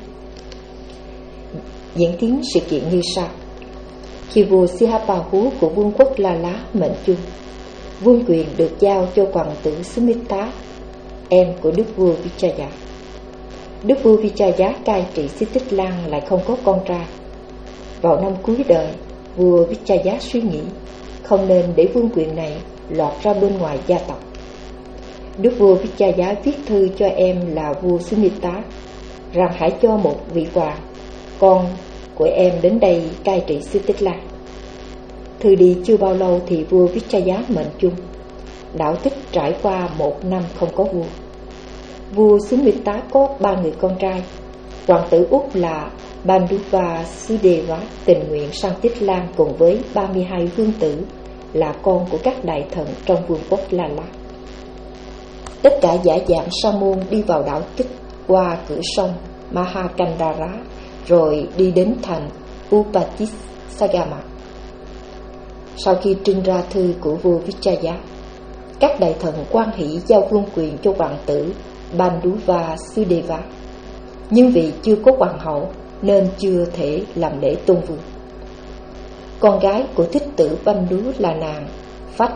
Diễn tiến sự kiện như sau. Khi vua Sihapahu của vương quốc La Lá mệnh chung, vương quyền được giao cho hoàng tử Sumita, em của đức vua Vijaya. Đức vua Vijaya cai trị xứ Tích Lan lại không có con trai. Vào năm cuối đời, vua Vijaya suy nghĩ không nên để vương quyền này lọt ra bên ngoài gia tộc. Đức vua Vijaya viết thư cho em là vua Sumita rằng hãy cho một vị hoàng, con của em đến đây cai trị xứ Tích Lan. Thư đi chưa bao lâu thì vua Vijaya mệnh chung. Đảo Tích trải qua một năm không có vua. Vua Sumita có ba người con trai. Hoàng tử út là Banduva Sudeva tình nguyện sang Tích Lan cùng với ba mươi hai vương tử là con của các đại thần trong vương quốc La La. Tất cả giả dạng sa môn đi vào đảo Tích qua cửa sông Mahakandara, rồi đi đến thành Upatisagama. Sau khi trưng ra thư của vua Vijaya, các đại thần quan hỷ giao vương quyền cho hoàng tử Banduva Sudeva, nhưng vì chưa có hoàng hậu nên chưa thể làm lễ tôn vương. Con gái của thích tử Bandu là nàng Phách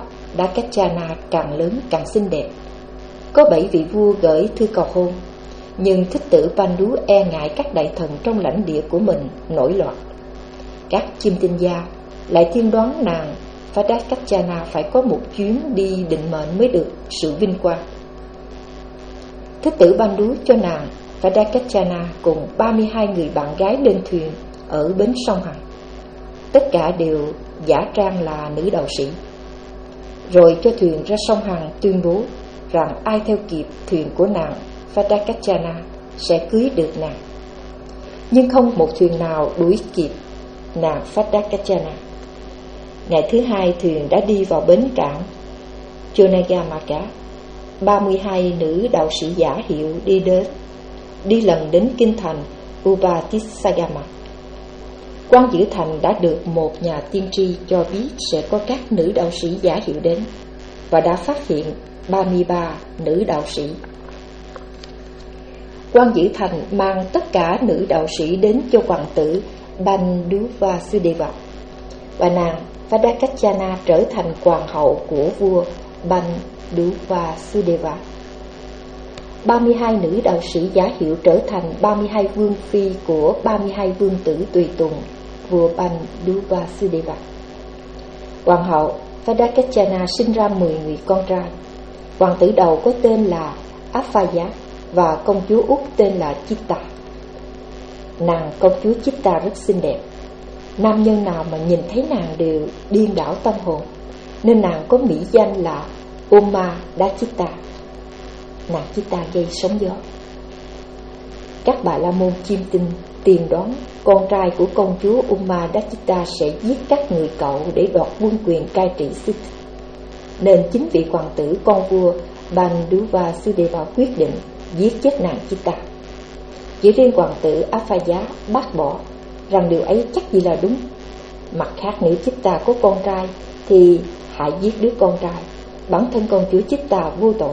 Dakachana càng lớn càng xinh đẹp. Có bảy vị vua gửi thư cầu hôn, nhưng thích tử Pandu e ngại các đại thần trong lãnh địa của mình nổi loạn. Các chiêm tinh gia lại tiên đoán nàng Phadakachana phải có một chuyến đi định mệnh mới được sự vinh quang. Thích tử Pandu cho nàng Phadakachana cùng ba mươi hai người bạn gái lên thuyền ở bến sông Hằng. Tất cả đều giả trang là nữ đạo sĩ, rồi cho thuyền ra sông Hằng tuyên bố rằng ai theo kịp thuyền của nàng Phadakachana sẽ cưới được nàng. Nhưng không một thuyền nào đuổi kịp nàng Phadakachana. Ngày thứ hai thuyền đã đi vào bến cảng Chonagamaka. ba mươi hai nữ đạo sĩ giả hiệu đi đến đi lần đến kinh thành Upatisagama. Quan giữ thành đã được một nhà tiên tri cho biết sẽ có các nữ đạo sĩ giả hiệu đến, và đã phát hiện ba mươi ba nữ đạo sĩ. Quan giữ thành mang tất cả nữ đạo sĩ đến cho hoàng tử Banduvasudeva, và nàng Phadakachana trở thành hoàng hậu của vua Banduvasudeva. ba mươi hai nữ đạo sĩ giả hiệu trở thành ba mươi hai vương phi của ba mươi hai vương tử tùy tùng vua Banduvasudeva. Hoàng hậu Phadakachana sinh ra mười người con trai. Hoàng tử đầu có tên là Apphaya và công chúa út tên là Chitta. Nàng công chúa Chitta rất xinh đẹp. Nam nhân nào mà nhìn thấy nàng đều điên đảo tâm hồn, nên nàng có mỹ danh là Uma Dachitta, nàng Chitta gây sóng gió. Các bà la môn chiêm tinh tiên đoán con trai của công chúa Uma Dachitta sẽ giết các người cậu để đoạt quân quyền cai trị xứ, nên chính vị hoàng tử con vua Banduvasudeva quyết định giết chết nàng Chitta. Chỉ riêng hoàng tử Apphaya bác bỏ rằng điều ấy chắc gì là đúng. Mặt khác, nếu Chitta có con trai thì hãy giết đứa con trai. Bản thân công chúa Chitta vô tội,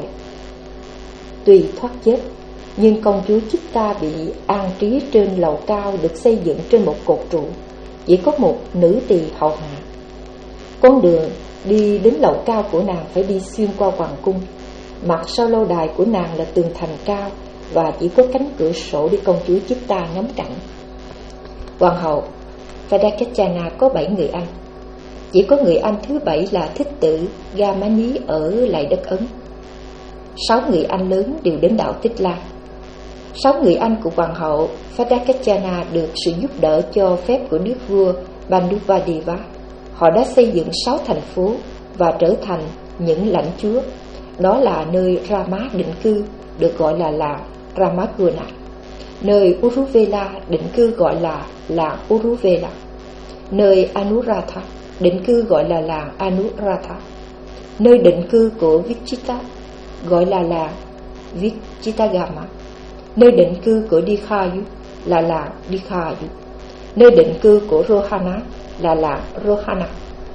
tuy thoát chết, nhưng công chúa Chitta bị an trí trên lầu cao được xây dựng trên một cột trụ, chỉ có một nữ tỳ hầu hạ. Con đường đi đến lầu cao của nàng phải đi xuyên qua hoàng cung. Mặt sau lâu đài của nàng là tường thành cao, và chỉ có cánh cửa sổ để công chúa Chitta ngắm cảnh. Hoàng hậu Phadakachana có bảy người anh. Chỉ có người anh thứ bảy là thích tử Gamani ở lại đất Ấn. Sáu người anh lớn đều đến đảo Tích Lan. Sáu người anh của hoàng hậu Phadakachana được sự giúp đỡ cho phép của nước vua Banduvadeva. Họ đã xây dựng sáu thành phố và trở thành những lãnh chúa. Đó là nơi Rama định cư, được gọi là làng Ramaguna. Nơi Uruvela định cư gọi là làng Uruvela. Nơi Anuradha định cư gọi là làng Anuradha. Nơi định cư của Vichita gọi là làng Vichitagama. Nơi định cư của Dikhayu là làng Dikhayu. Nơi định cư của Rohana là làng Rohana.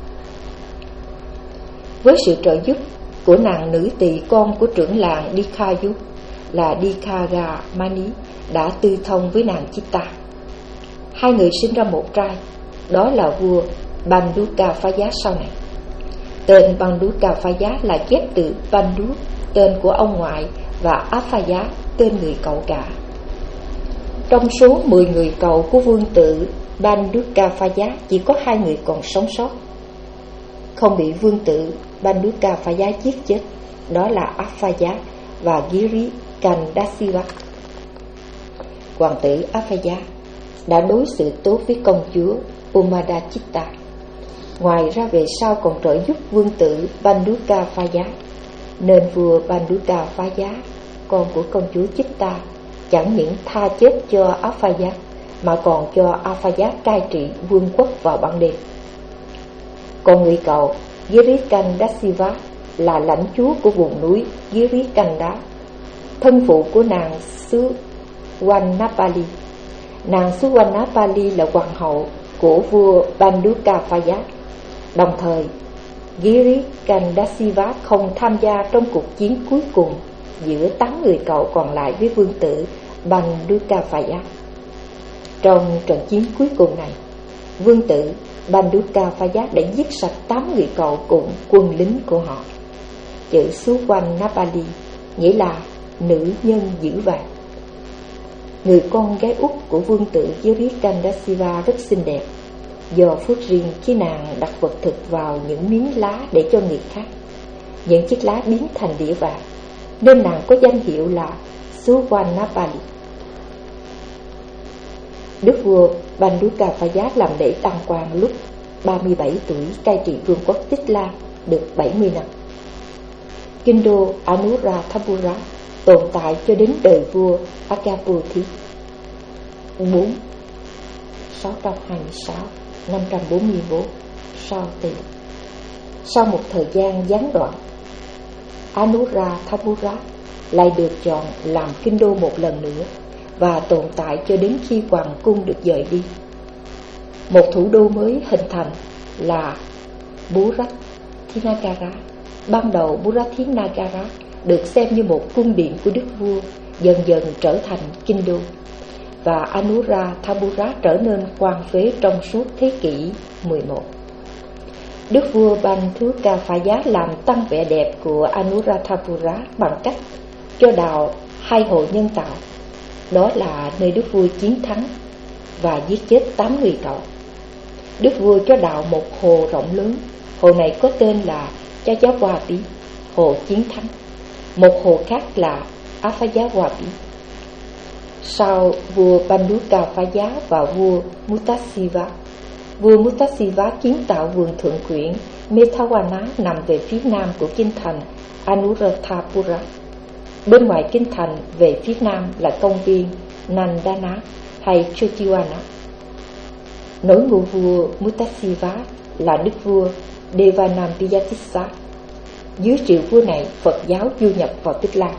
Với sự trợ giúp của nàng nữ tỳ con của trưởng làng Dikhayu là Dikhagamani đã tư thông với nàng Chitta. Hai người sinh ra một trai, đó là vua Bandukapaya sau này. Tên Bandukapaya là ghép từ Bandu, tên của ông ngoại, và Apphaya, tên người cậu cả. Trong số mười người cậu của vương tử Bandukapaya, chỉ có hai người còn sống sót, không bị vương tử Bandukapaya giết chết, đó là Apphaya và Giri Kandasiva. Hoàng tử Apphaya đã đối xử tốt với công chúa Umadachita. Ngoài ra về sau còn trợ giúp vương tử Bandukapaya, nên vua Bandukapaya, con của công chúa Chitta, chẳng những tha chết cho Apphaya mà còn cho Apphaya cai trị vương quốc vào ban đêm. Còn người cậu Girikandasiva là lãnh chúa của vùng núi Girikanda, thân phụ của nàng Suwannapali. Nàng Suwannapali là hoàng hậu của vua Bandukapaya. Đồng thời, Girikandasiva không tham gia trong cuộc chiến cuối cùng giữa tám người cậu còn lại với vương tử Bandukapaya. Trong trận chiến cuối cùng này, vương tử Bandukapaya đã giết sạch tám người cậu cùng quân lính của họ. Chữ Suwannapali nghĩa là nữ nhân giữ vàng. người con gái út của vương tử Yurikandasiva rất xinh đẹp. Do phước riêng khi nàng đặt vật thực vào những miếng lá để cho người khác, những chiếc lá biến thành đĩa vàng, nên nàng có danh hiệu là Suvarnapali. Đức vua Bandukapaya làm lễ đăng quang lúc ba mươi bảy tuổi, cai trị vương quốc Tích Lan được bảy mươi năm. Kinh đô Anuradhapura tồn tại cho đến đời vua Agaputhi bốn sáu trăm hai mươi sáu đến năm trăm bốn mươi bốn sau Tỳ. Sau một thời gian gián đoạn, Anuradhapura lại được chọn làm kinh đô một lần nữa và tồn tại cho đến khi hoàng cung được dời đi. Một thủ đô mới hình thành là Buratinagara. Ban đầu Buratinagara được xem như một cung điện của đức vua, dần dần trở thành kinh đô, và Anuradhapura trở nên hoang phế trong suốt thế kỷ mười một. Đức vua Bandukapaya làm tăng vẻ đẹp của Anuradhapura bằng cách cho đào hai hồ nhân tạo. Đó là nơi đức vua chiến thắng và giết chết tám người cậu. Đức vua cho đào một hồ rộng lớn. Hồ này có tên là Chayawati, hồ chiến thắng. Một hồ khác là Afayawati. Sau vua Bandukapaya và vua Muttasiva, vua Muttasiva kiến tạo vườn thượng quyển Metawana nằm về phía nam của kinh thành Anuradhapura. Bên ngoài kinh thành về phía nam là công viên Nandana hay Chotiwana. Nối ngôi vua Muttasiva là đức vua Devanampiyatissa. Dưới triều vua này, Phật giáo du nhập vào Tích Lan.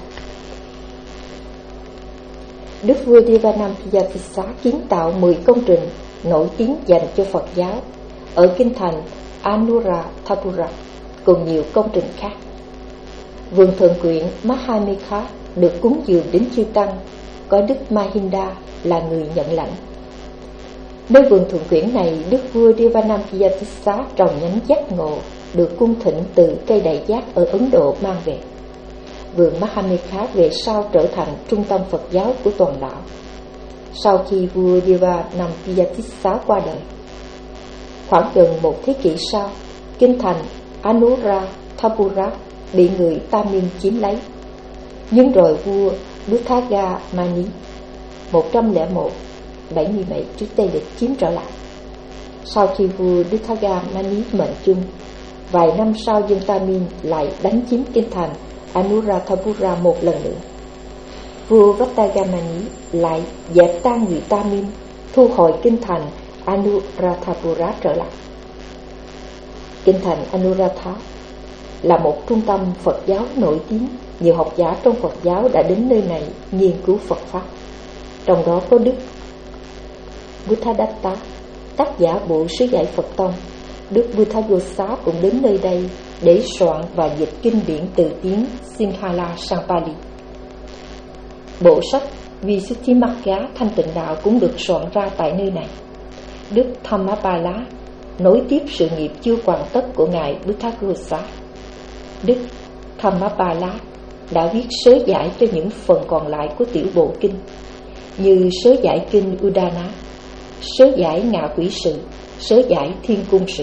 Đức vua Devanampiyatissa kiến tạo mười công trình nổi tiếng dành cho Phật giáo ở kinh thành Anuradhapura, cùng nhiều công trình khác. Vườn thượng quyển Mahamekha được cúng dường đến chư tăng, có Đức Mahinda là người nhận lãnh. Nơi vườn thượng quyển này, đức vua Devanampiyatissa trồng nhánh giác ngộ được cung thịnh từ cây đại giác ở Ấn Độ mang về. Vườn Mahamekha về sau trở thành trung tâm Phật giáo của toàn đảo. Sau khi vua Devanampiyatissa qua đời, khoảng gần một thế kỷ sau, kinh thành Anuradhapura bị người Tamil chiếm lấy. Nhưng rồi vua Dutthagamani một trăm lẻ một đến bảy mươi bảy trước Tây Lịch chiếm trở lại. Sau khi vua Dutthagamani mệnh chung, vài năm sau dân Tamil lại đánh chiếm kinh thành Anuradhapura một lần nữa. Vua Dutthagamani lại dẹp tan người Tamil, thu hồi kinh thành Anuradhapura trở lại. Kinh thành Anuradha là một trung tâm Phật giáo nổi tiếng. Nhiều học giả trong Phật giáo đã đến nơi này nghiên cứu Phật Pháp. Trong đó có Đức Buddhadatta, tác giả bộ Sứ Giải Phật Tông. Đức Buddhaghosa cũng đến nơi đây để soạn và dịch kinh điển từ tiếng Sinhala sang Pali. Bộ sách Visuddhimagga Thanh Tịnh Đạo cũng được soạn ra tại nơi này. Đức Dhammapala nối tiếp sự nghiệp chưa hoàn tất của ngài Buddhaghosa. Đức Dhammapala đã viết sớ giải cho những phần còn lại của tiểu bộ kinh, như sớ giải kinh Udana, sớ giải ngạ quỷ sự, sớ giải thiên cung sự.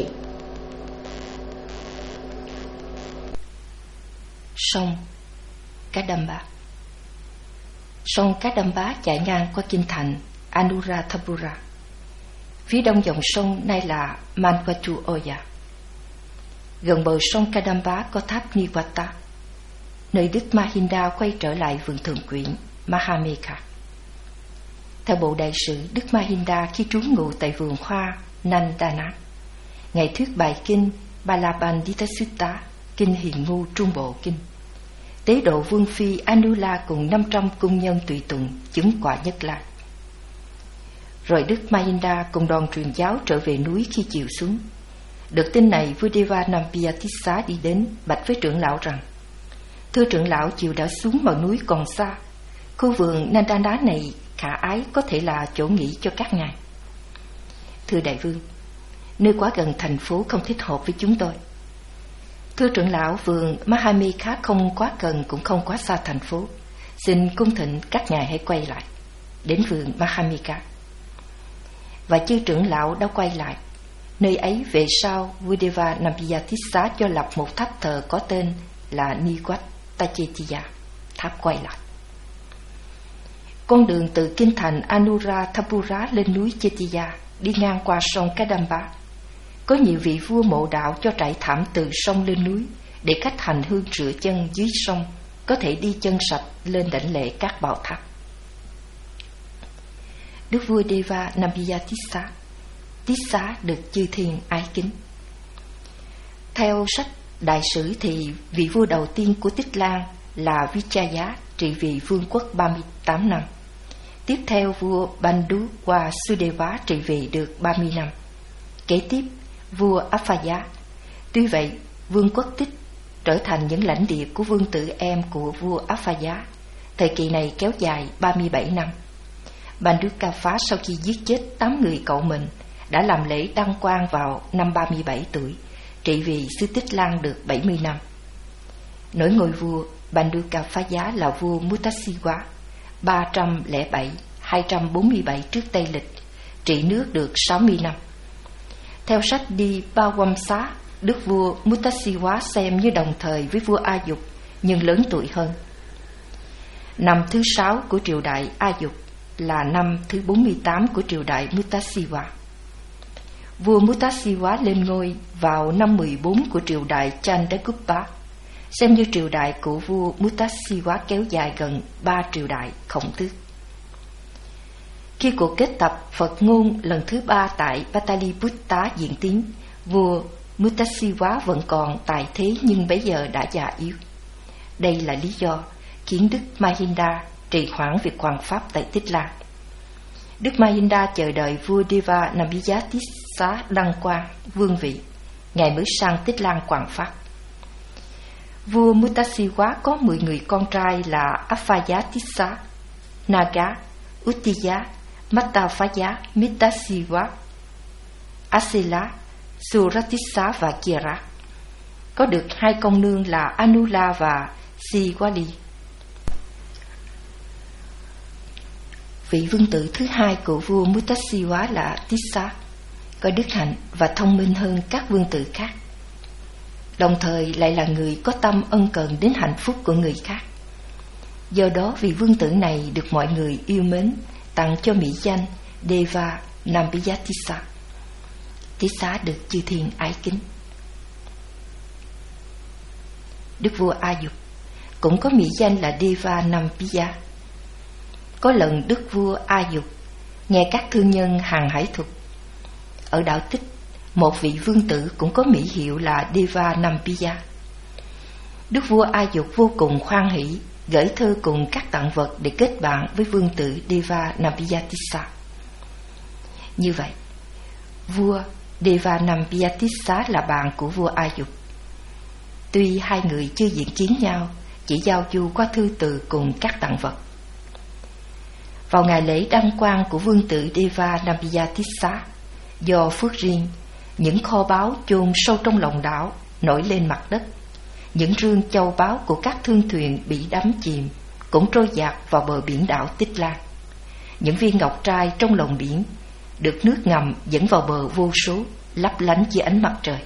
Sông Kadamba. Sông Kadamba chạy ngang qua kinh thành Anuradhapura. Phía đông dòng sông nay là Manwatu-oya. Gần bờ sông Kadamba có tháp Niwata, nơi Đức Mahinda quay trở lại vườn thượng quyển Mahamekha. Theo bộ đại sự, Đức Mahinda khi trú ngụ tại vườn hoa Nandana, ngài thuyết bài kinh Balabandita Sutta, kinh Hiền Ngu Trung Bộ Kinh, tế độ vương phi Anula cùng năm trăm cung nhân tùy tùng chứng quả Nhất Lai. Rồi Đức Mahinda cùng đoàn truyền giáo trở về núi khi chiều xuống. Được tin này, vua Devanampiyatissa đi đến bạch với trưởng lão rằng: Thưa trưởng lão, chiều đã xuống mà núi còn xa. Khu vườn Nandana này khả ái có thể là chỗ nghỉ cho các ngài. Thưa đại vương, nơi quá gần thành phố không thích hợp với chúng tôi. Thưa trưởng lão, vườn Mahamekha không quá gần cũng không quá xa thành phố. Xin cung thỉnh các ngài hãy quay lại. đến vườn Mahamika. Và chư trưởng lão đã quay lại. Nơi ấy về sau, vua Deva Nambiyatissa cho lập một tháp thờ có tên là Niwat Tachetiya, tháp quay lại. Con đường từ kinh thành Anuradhapura lên núi Chetiya đi ngang qua sông Kadamba. Có nhiều vị vua mộ đạo cho trải thảm từ sông lên núi để khách hành hương rửa chân dưới sông có thể đi chân sạch lên đảnh lễ các bảo tháp. Đức vua Deva Nambiyatissa, Tissa được chư thiên ái kính. Theo sách Đại Sử thì vị vua đầu tiên của Tích Lan là Vichaya, trị vì vương quốc ba mươi tám năm. Tiếp theo vua Bandu và Sudeva trị vì được ba mươi năm. Kế tiếp vua Aphaya. Tuy vậy, vương quốc Tích trở thành những lãnh địa của vương tử em của vua Aphaya. Thời kỳ này kéo dài ba mươi bảy năm. Bandukapha sau khi giết chết tám người cậu mình đã làm lễ đăng quang vào năm ba mươi bảy tuổi, trị vì xứ Tích Lan được bảy mươi năm. Nổi ngôi vua Bandukapha là vua Mutashiwa ba trăm lẻ bảy đến hai trăm bốn mươi bảy trước Tây Lịch, trị nước được sáu mươi năm. Theo sách Đi Bawamsa, đức vua Mutashiwa xem như đồng thời với vua A Dục nhưng lớn tuổi hơn. Năm thứ sáu của triều đại A Dục là năm thứ bốn mươi tám của triều đại Mutashiwa. Vua Mutashiwa lên ngôi vào năm mười bốn của triều đại Chandragupta, xem như triều đại của vua Mutashiwa kéo dài gần ba triều đại khổng tước. Khi cuộc kết tập Phật ngôn lần thứ ba tại Pataliputta diễn tiến, vua Mutashiwa vẫn còn tại thế nhưng bây giờ đã già yếu. Đây là lý do khiến Đức Mahinda trì hoãn việc hoằng pháp tại Tích Lan. Đức Mahinda chờ đợi vua Deva Nambiyatissa đăng quang vương vị, ngài mới sang Tích Lan hoằng pháp. Vua Mutashiwa có mười người con trai là Apayatissa, Naga, Uttiya, Mattafaya, Mitashiwa, Asela, Suratissa và Kira. Có được hai công nương là Anula và Siwali. Vị vương tử thứ hai của vua Mutashiwa là Tissa, có đức hạnh và thông minh hơn các vương tử khác, đồng thời lại là người có tâm ân cần đến hạnh phúc của người khác. Do đó vị vương tử này được mọi người yêu mến, tặng cho mỹ danh Deva Nambiyatissa. Tissa được chư thiên ái kính. Đức vua A Dục cũng có mỹ danh là Deva Nambiya. Có lần đức vua A Dục nghe các thương nhân hàng hải thuật ở đảo Tích, một vị vương tử cũng có mỹ hiệu là Deva Nambiya. Đức vua A Dục vô cùng hoan hỷ, gửi thư cùng các tặng vật để kết bạn với vương tử Deva Nambiyatissa. Như vậy, vua Deva Nambiyatissa là bạn của vua A Dục. Tuy hai người chưa diện kiến nhau, chỉ giao du qua thư từ cùng các tặng vật. Vào ngày lễ đăng quang của vương tử Deva Nambiyatissa, do phước riêng, những kho báu chôn sâu trong lòng đảo nổi lên mặt đất. Những rương châu báu của các thương thuyền bị đắm chìm cũng trôi dạt vào bờ biển đảo Tích Lan. Những viên ngọc trai trong lòng biển được nước ngầm dẫn vào bờ vô số, lấp lánh dưới ánh mặt trời.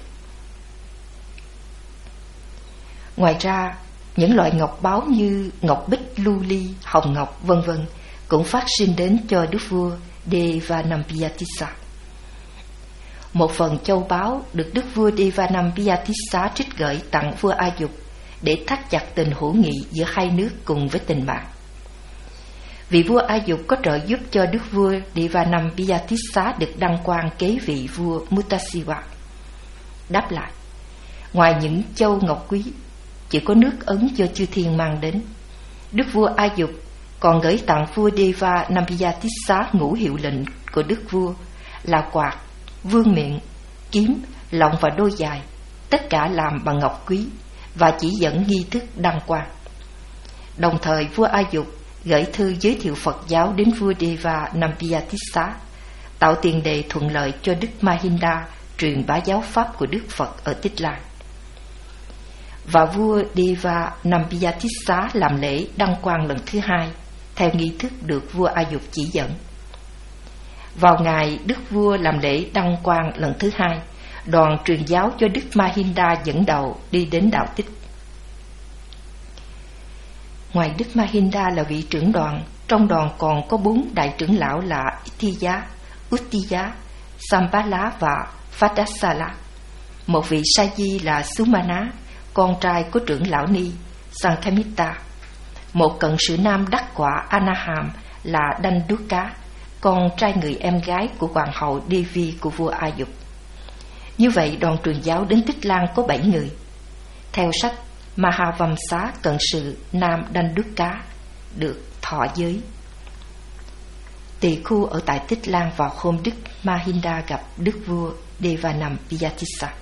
Ngoài ra, những loại ngọc báu như ngọc bích, lưu ly, hồng ngọc vân vân cũng phát sinh đến cho đức vua Deva Nambiyatissa. Một phần châu báu được đức vua Deva Nambiyatissa trích gửi tặng vua A Dục để thắt chặt tình hữu nghị giữa hai nước cùng với tình bạn. Vị vua A Dục có trợ giúp cho đức vua Deva Nambiyatissa được đăng quang kế vị vua Mutashiwa. Đáp lại, ngoài những châu ngọc quý, chỉ có nước Ấn do chư thiên mang đến, đức vua A Dục còn gửi tặng vua Deva Nambiyatissa ngũ hiệu lệnh của đức vua là quạt, vương miện, kiếm, lọng và đôi dài, tất cả làm bằng ngọc quý và chỉ dẫn nghi thức đăng quang. Đồng thời vua A Dục gửi thư giới thiệu Phật giáo đến vua Deva Nambiyatissa, tạo tiền đề thuận lợi cho đức Mahinda truyền bá giáo pháp của Đức Phật ở Tích Lan. Và vua Deva Nambiyatissa làm lễ đăng quang lần thứ hai theo nghi thức được vua A Dục chỉ dẫn. Vào ngày đức vua làm lễ đăng quang lần thứ hai, đoàn truyền giáo do Đức Mahinda dẫn đầu đi đến đảo Tích. Ngoài Đức Mahinda là vị trưởng đoàn, trong đoàn còn có bốn đại trưởng lão là Ithiya, Uttiya, Sambala và Phadasala. Một vị sa di là Sumana, con trai của trưởng lão Ni, Sankamitta. Một cận sử nam đắc quả Anaham là Danduka, con trai người em gái của hoàng hậu Devi của vua A Dục. Như vậy đoàn truyền giáo đến Tích Lan có bảy người. Theo sách Mahavamsa, cận sự nam Danduka được thọ giới. Tỳ khu ở tại Tích Lan vào hôm Đức Mahinda gặp Đức vua Devanampiyathissa.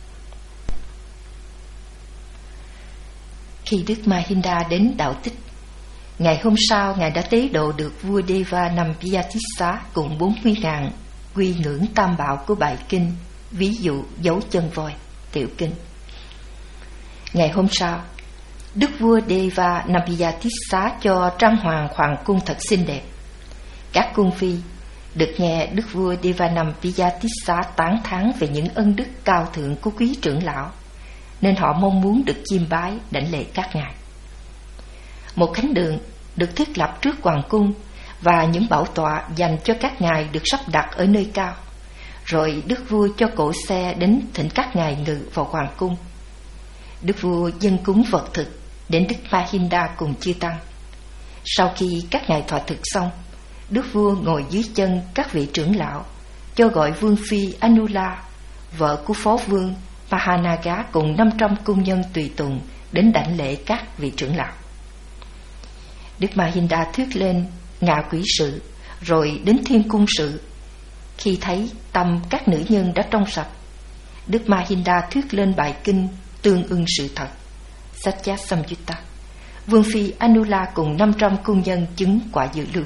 Khi Đức Mahinda đến đảo Tích, ngày hôm sau Ngài đã tế độ được vua Devanampiyathissa cùng bốn mươi ngàn quy ngưỡng tam bảo của bài kinh, ví dụ dấu chân voi, tiểu kinh. Ngày hôm sau, Đức vua Devanampiyathissa cho trang hoàng hoàng cung thật xinh đẹp. Các cung phi được nghe Đức vua Devanampiyathissa tán thán về những ân đức cao thượng của quý trưởng lão, nên họ mong muốn được chiêm bái đảnh lễ các ngài. Một khánh đường được thiết lập trước hoàng cung và những bảo tọa dành cho các ngài được sắp đặt ở nơi cao. Rồi đức vua cho cỗ xe đến thỉnh các ngài ngự vào hoàng cung. Đức vua dâng cúng vật thực đến Đức Mahinda cùng chư tăng. Sau khi các ngài thọ thực xong, đức vua ngồi dưới chân các vị trưởng lão, cho gọi vương phi Anula, vợ của phó vương Mahanaga cùng năm trăm cung nhân tùy tùng đến đảnh lễ các vị trưởng lão. Đức Mahinda thuyết lên ngạ quỷ sự, rồi đến thiên cung sự. Khi thấy tâm các nữ nhân đã trong sạch, Đức Mahinda thuyết lên bài kinh tương ưng sự thật, Satya Samyutta. Vương phi Anula cùng năm trăm cung nhân chứng quả dự lưu.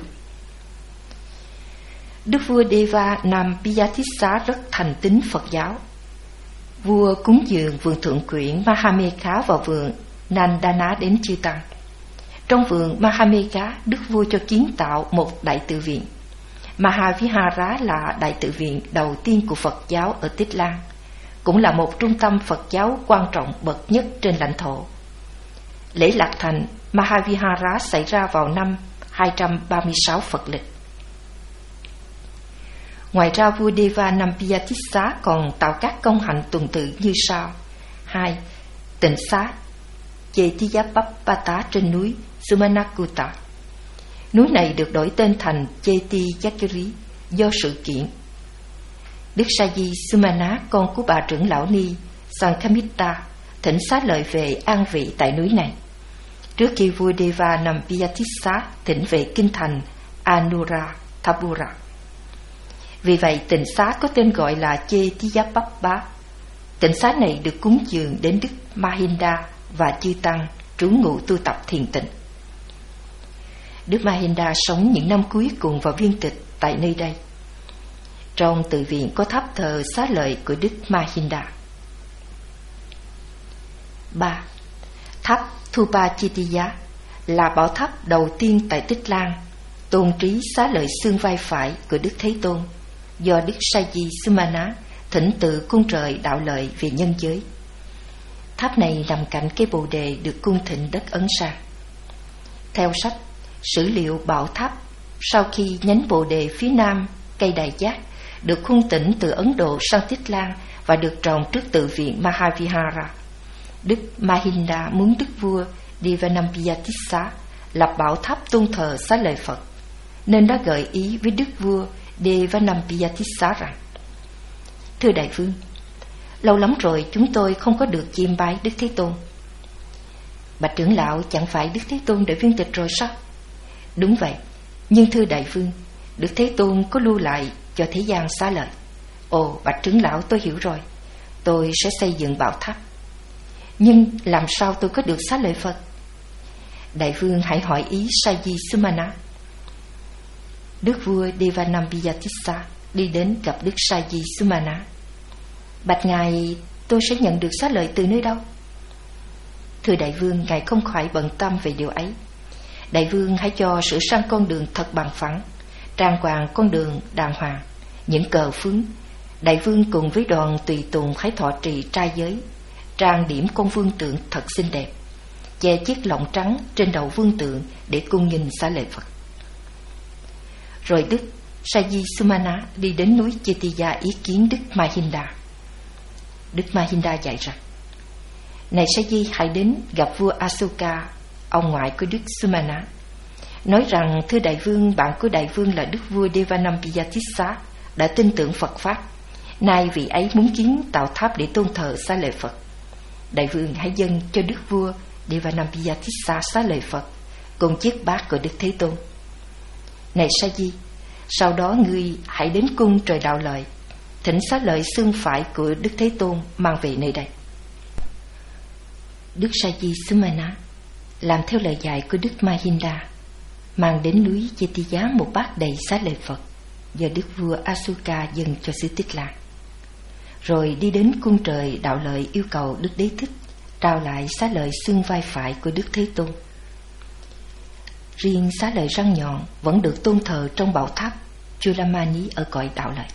Đức vua Devanampiyathissa rất thành tín Phật giáo. Vua cúng dường vườn thượng quyển Mahamekha vào vườn Nandana đến chư tăng. Trong vườn Mahamekha, đức vua cho kiến tạo một đại tự viện. Mahavihara là đại tự viện đầu tiên của Phật giáo ở Tích Lan, cũng là một trung tâm Phật giáo quan trọng bậc nhất trên lãnh thổ. Lễ lạc thành Mahavihara xảy ra vào năm hai trăm ba mươi sáu Phật lịch. Ngoài ra, vua Devanampiyathissa còn tạo các công hạnh tuần tự như sau. Hai, tịnh xá Chetiyapapata trên núi Sumanakutta. Núi này được đổi tên thành Chetiyakiri do sự kiện. Đức Sa Di Sumana, con của bà trưởng lão Ni Sankamitta, thỉnh xá lợi về an vị tại núi này, trước khi vua Devanampiyathissa thỉnh về kinh thành Anuradhapura. Vì vậy tịnh xá có tên gọi là Chetiyapapa. Tịnh xá này được cúng dường đến Đức Mahinda và chư tăng trú ngụ tu tập thiền tịnh. Đức Mahinda sống những năm cuối cùng vào viên tịch tại nơi đây. Trong tự viện có tháp thờ xá lợi của Đức Mahinda. Ba. Tháp Thupachitiya là bảo tháp đầu tiên tại Tích Lan, tôn trí xá lợi xương vai phải của Đức Thế Tôn, do Đức Sa Di Sumana thỉnh từ cung trời đạo lợi về nhân giới. Tháp này nằm cạnh cây bồ đề được cung thịnh đất Ấn Sang. Theo sách Sử liệu bảo tháp, sau khi nhánh bồ đề phía nam cây Đại Giác được khung tỉnh từ Ấn Độ sang Tích Lan và được trồng trước tự viện Mahavihara, Đức Mahinda muốn đức vua Devanampiyathissa lập bảo tháp tôn thờ xá lợi Phật, nên đã gợi ý với đức vua Devanampiyathissa rằng: thưa đại vương, lâu lắm rồi chúng tôi không có được chiêm bái Đức Thế Tôn. Bạch trưởng lão, chẳng phải Đức Thế Tôn đã viên tịch rồi sao? Đúng vậy, nhưng thưa đại vương, Đức Thế Tôn có lưu lại cho thế gian xá lợi. Ồ, bạch trưởng lão, tôi hiểu rồi, tôi sẽ xây dựng bảo tháp. Nhưng làm sao tôi có được xá lợi Phật? Đại vương hãy hỏi ý Sa Di Sumana. Đức vua Devanampiyathissa đi đến gặp Đức Sa Di Sumana. Bạch ngài, tôi sẽ nhận được xá lợi từ nơi đâu? Thưa đại vương, ngài không khỏi bận tâm về điều ấy. đại vương hãy cho sửa sang con đường thật bằng phẳng, trang hoàng con đường đàng hoàng, những cờ phướng. Đại vương cùng với đoàn tùy tùng hãy thọ trì trai giới, trang điểm con vương tượng thật xinh đẹp, che chiếc lọng trắng trên đầu vương tượng để cung nghinh xá lệ Phật. Rồi Đức Saji Sumana đi đến núi Chetiya ý kiến Đức Mahinda. Đức Mahinda dạy rằng: này Saji, hãy đến gặp vua Asoka, ông ngoại của Đức Sumana, nói rằng: thưa đại vương, bạn của đại vương là Đức vua Devanampiyathissa đã tin tưởng Phật pháp. Nay vị ấy muốn kiến tạo tháp để tôn thờ xá lợi Phật. Đại vương hãy dâng cho Đức vua Devanampiyathissa xá lợi Phật cùng chiếc bát của Đức Thế Tôn. Này Saji, sau đó ngươi hãy đến cung trời đạo lợi, thỉnh xá lợi xương phải của Đức Thế Tôn mang về nơi đây. Đức Saji Sumana làm theo lời dạy của Đức Mahinda, mang đến núi Chetiya một bát đầy xá lợi Phật do Đức vua Asoka dâng cho Sư Tích Lan. Rồi đi đến cung trời đạo lợi yêu cầu Đức Đế Thích trao lại xá lợi xương vai phải của Đức Thế Tôn. Riêng xá lợi răng nhọn vẫn được tôn thờ trong bảo tháp Chulamani ở cõi đạo lợi.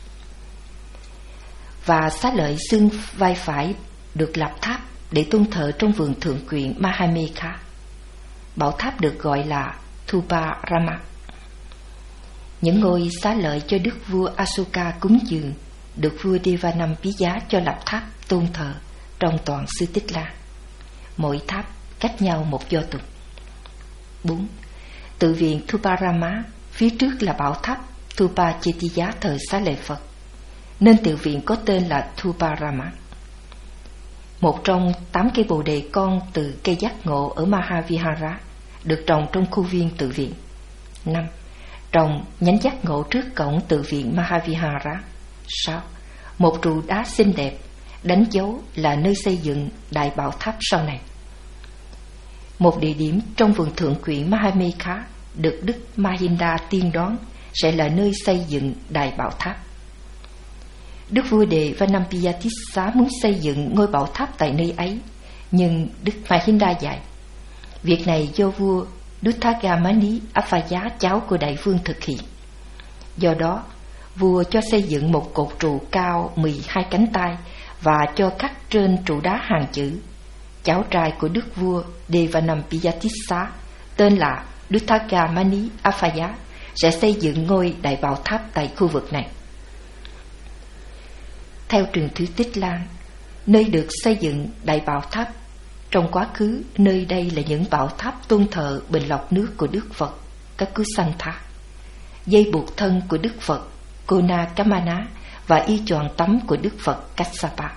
Và xá lợi xương vai phải được lập tháp để tôn thờ trong vườn thượng quyện Mahamekha. Bảo tháp được gọi là Thuparama. Những ngôi xá lợi cho Đức vua Asoka cúng dường được vua Devanampiya cho lập tháp tôn thờ trong toàn Sư Tích La. Mỗi tháp cách nhau một do tuần. Bốn. Tự viện Thuparama, phía trước là bảo tháp Thupa Chetiya thờ xá lợi Phật, nên tự viện có tên là Thuparama. Một trong tám cây bồ đề con từ cây giác ngộ ở Mahavihara được trồng trong khu viên tự viện. Năm. Trồng nhánh giác ngộ trước cổng tự viện Mahavihara. Sáu. Một trụ đá xinh đẹp đánh dấu là nơi xây dựng đại bảo tháp sau này. Một địa điểm trong vườn thượng quyện Mahamekha được Đức Mahinda tiên đoán sẽ là nơi xây dựng đại bảo tháp. Đức vua Devanampiyathissa muốn xây dựng ngôi bảo tháp tại nơi ấy, nhưng Đức Mahinda dạy việc này do vua Dutthagamani Apphaya, cháu của đại vương thực hiện. Do đó, vua cho xây dựng một cột trụ cao mười hai cánh tay và cho khắc trên trụ đá hàng chữ: cháu trai của đức vua Devanampiyathissa tên là Dutthagamani Apphaya sẽ xây dựng ngôi đại bảo tháp tại khu vực này. Theo truyền thuyết Tích Lan, nơi được xây dựng đại bảo tháp trong quá khứ, nơi đây là những bảo tháp tôn thờ bình lọc nước của Đức Phật Kakusantha, dây buộc thân của Đức Phật Kona Kamana và y choàng tắm của Đức Phật Kassapa.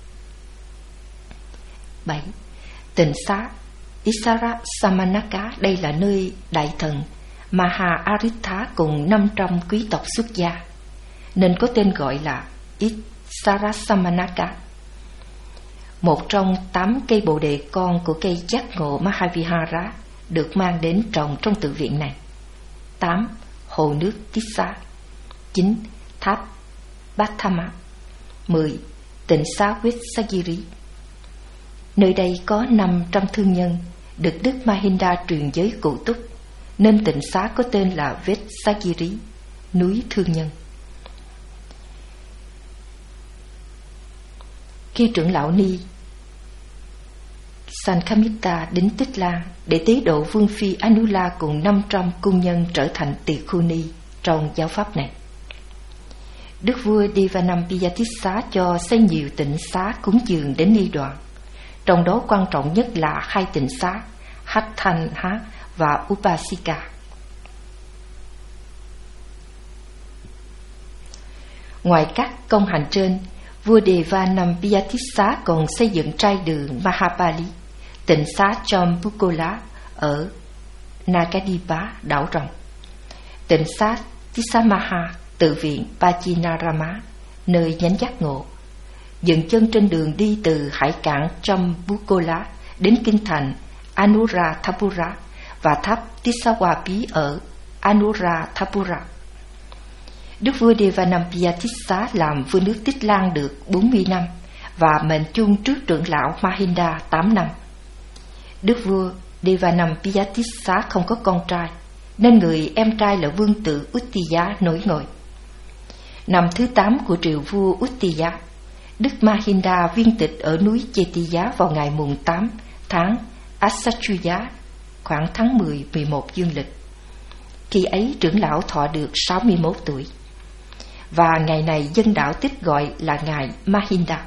Bảy. Tịnh xá Isara Samanaka, đây là nơi đại thần Maha Aritha cùng năm trăm quý tộc xuất gia, nên có tên gọi là Isara Samanaka. Một trong tám cây bồ đề con của cây giác ngộ Mahavihara được mang đến trồng trong tự viện này. Tám. Hồ nước Tissa. Chín. Tháp Bathama. Mười. Tịnh xá Vetsagiri. Nơi đây có năm trăm thương nhân được Đức Mahinda truyền giới cụ túc, nên tịnh xá có tên là Vetsagiri, núi thương nhân. Khi trưởng lão Ni Sankhamita đến Tích Lan để tế độ vương phi Anula cùng năm trăm cung nhân trở thành tỳ khu ni trong giáo pháp này, đức vua Devanampiyathissa cho xây nhiều tịnh xá cúng dường đến ni đoàn, trong đó quan trọng nhất là hai tịnh xá Hattanha và Upasika. Ngoài các công hành trên, vua Devanampiyathissa còn xây dựng trai đường Mahapali, tịnh xá Chambukola ở Nagadipa, đảo rồng, tịnh xá Tisamaha, tự viện Pachinarama, nơi nhánh giác ngộ, dừng chân trên đường đi từ hải cảng Chambukola đến kinh thành Anuradhapura và tháp Tisawapi ở Anuradhapura. Đức vua Devanampiyathissa làm vua nước Tích Lan được bốn mươi năm và mệnh chung trước trưởng lão Mahinda tám năm. Đức vua Devanampiyattissa không có con trai, nên người em trai là vương tử Uttiya nối ngôi. Năm thứ tám của triều vua Uttiya, Đức Mahinda viên tịch ở núi Chetiya vào ngày mùng tám tháng Asachuya, khoảng tháng mười, mười một dương lịch. Khi ấy trưởng lão thọ được sáu mươi mốt tuổi, và ngày này dân đảo Tích gọi là ngày Mahinda.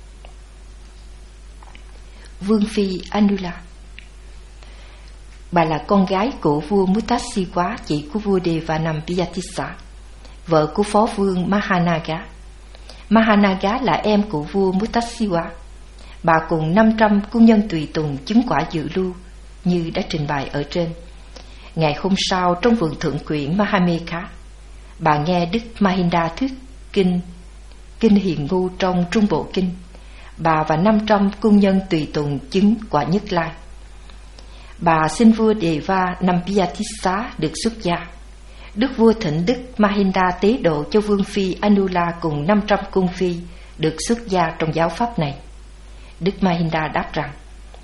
Vương phi Anula, bà là con gái của vua Muttassiwa, chị của vua Devanampiyattissa, vợ của phó vương Mahanaga. Mahanaga là em của vua Muttassiwa. Bà cùng năm trăm cung nhân tùy tùng chứng quả dự lưu như đã trình bày ở trên. Ngày hôm sau, trong vườn thượng quyển Mahamekha, bà nghe Đức Mahinda thuyết kinh kinh Hiền Ngu trong Trung Bộ Kinh. Bà và năm trăm cung nhân tùy tùng chứng quả Nhất Lai. Bà xin vua Devanampiyattissa được xuất gia. Đức vua thỉnh Đức Mahinda tế độ cho vương phi Anula cùng năm trăm cung phi được xuất gia trong giáo pháp này. Đức Mahinda đáp rằng: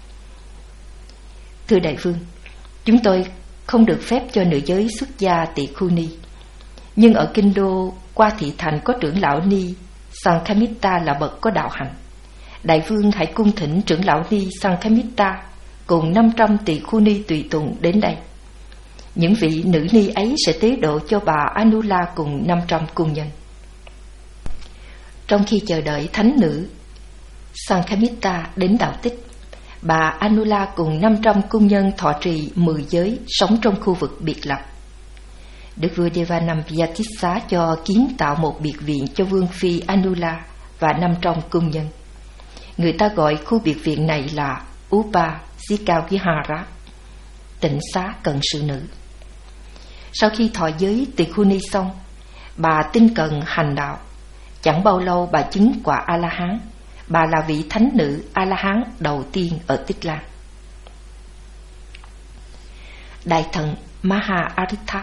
Thưa đại vương, chúng tôi không được phép cho nữ giới xuất gia tỳ khu ni, nhưng ở kinh đô Qua Thị Thành có trưởng lão ni Sankamitta là bậc có đạo hạnh. Đại vương hãy cung thỉnh trưởng lão ni Sankamitta cùng năm trăm tỳ khu ni tùy tùng đến đây. Những vị nữ ni ấy sẽ tế độ cho bà Anula cùng năm trăm cung nhân. Trong khi chờ đợi thánh nữ Sankamitta đến đạo Tích, bà Anula cùng năm trăm cung nhân thọ trì mười giới sống trong khu vực biệt lập. Đức vua Devanampiyattissa cho kiến tạo một biệt viện cho vương phi Anula và năm trăm cung nhân. Người ta gọi khu biệt viện này là Upajikavihara, tịnh xá cận sự nữ. Sau khi thọ giới tỳ khu ni xong, bà tinh cần hành đạo. Chẳng bao lâu bà chứng quả A-la-hán. Bà là vị thánh nữ A-la-hán đầu tiên ở Tích Lan. Đại thần Maha-aritha.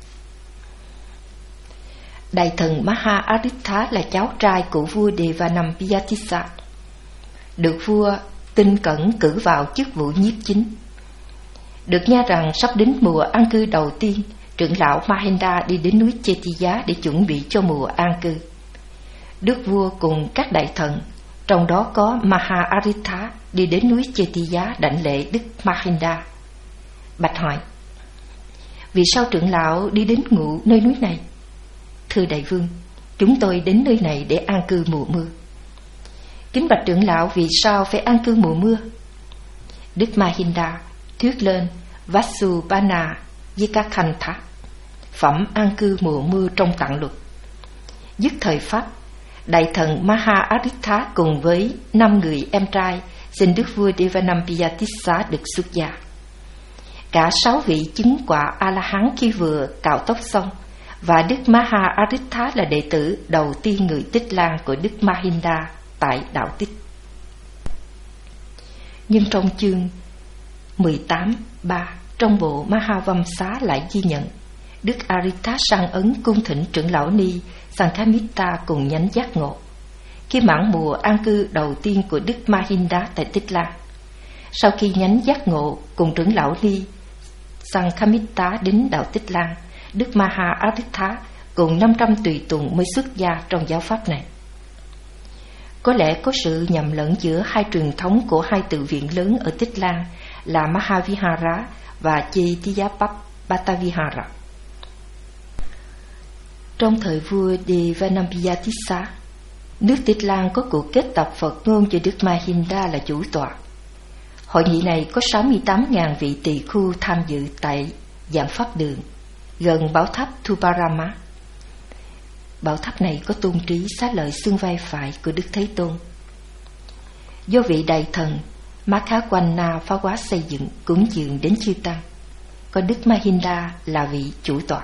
Đại thần Maha-aritha là cháu trai của vua Devanampiyattissa, được vua tinh cẩn cử vào chức vụ nhiếp chính. Được nghe rằng sắp đến mùa an cư đầu tiên, trưởng lão Mahinda đi đến núi Chetiya để chuẩn bị cho mùa an cư. Đức vua cùng các đại thần, trong đó có Maha-aritha, đi đến núi Chetiya đảnh lễ Đức Mahinda. Bạch hỏi: Vì sao trưởng lão đi đến ngụ nơi núi này? Thưa đại vương, chúng tôi đến nơi này để an cư mùa mưa. Kính bạch trưởng lão, vì sao phải an cư mùa mưa? Đức Mahinda thuyết lên Vasubana Yikakhantha, phẩm an cư mùa mưa trong tạng luật. Dứt thời pháp, đại thần Maha-aritha cùng với năm người em trai xin đức vua Devanampiyattissa được xuất gia. Cả sáu vị chứng quả A-la-hán khi vừa cạo tóc xong, và Đức Maha-aritha là đệ tử đầu tiên người Tích Lan của Đức Mahinda tại đạo Tích. Nhưng trong chương mười tám ba trong bộ Mahavamsa lại ghi nhận Đức Aritha sang ấn cung thỉnh trưởng lão ni Sankamitta cùng nhánh giác ngộ. Khi mãn mùa an cư đầu tiên của Đức Mahinda tại Tích Lan, sau khi nhánh giác ngộ cùng trưởng lão ni Sankamitta đến đạo Tích Lan, Đức Maha-aritha cùng năm trăm tùy tùng mới xuất gia trong giáo pháp này. Có lẽ có sự nhầm lẫn giữa hai truyền thống của hai tự viện lớn ở Tích Lan là Mahavihara và Chetiyapatavihara. Trong thời vua Devanampiyattissa, nước Tích Lan có cuộc kết tập Phật ngôn cho Đức Mahinda là chủ tọa. Hội nghị này có sáu mươi tám nghìn vị tỳ khu tham dự tại Giảng Pháp Đường, gần bảo tháp Thuparama. Bảo tháp này có tôn trí xá lợi xương vai phải của Đức Thế Tôn. Do vị đại thần Makhawanna phá quá xây dựng cúng dường đến chư tăng, có Đức Mahinda là vị chủ tọa.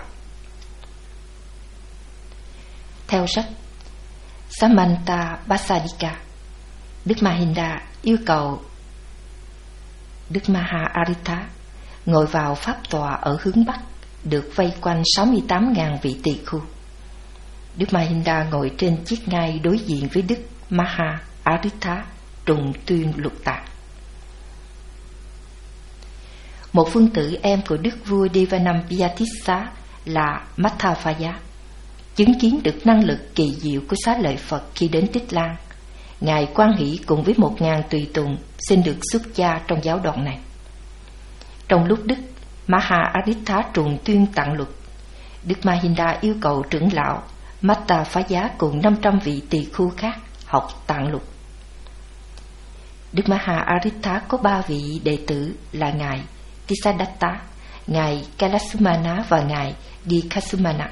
Theo sách Samanta Basadika, Đức Mahinda yêu cầu Đức Maha-aritha ngồi vào pháp tọa ở hướng Bắc, được vây quanh sáu mươi tám nghìn vị tỳ khu. Đức Mahinda ngồi trên chiếc ngai đối diện với Đức Maha-aritha trùng tuyên luật tạng. một phương tử em của đức vua Devanampiatissa là Matthafaya, chứng kiến được năng lực kỳ diệu của xá lợi Phật khi đến Tích Lan. Ngài quan hỷ cùng với một ngàn tùy tùng xin được xuất gia trong giáo đoàn này. Trong lúc Đức Maha Aritha trùng tuyên tạng luật, Đức Mahinda yêu cầu trưởng lão Matthafaya cùng năm trăm vị tỳ khưu khác học tạng luật. Đức Maha Aritha có ba vị đệ tử là ngài Tisadatta, ngài Kalasumana và ngài Dikasumana.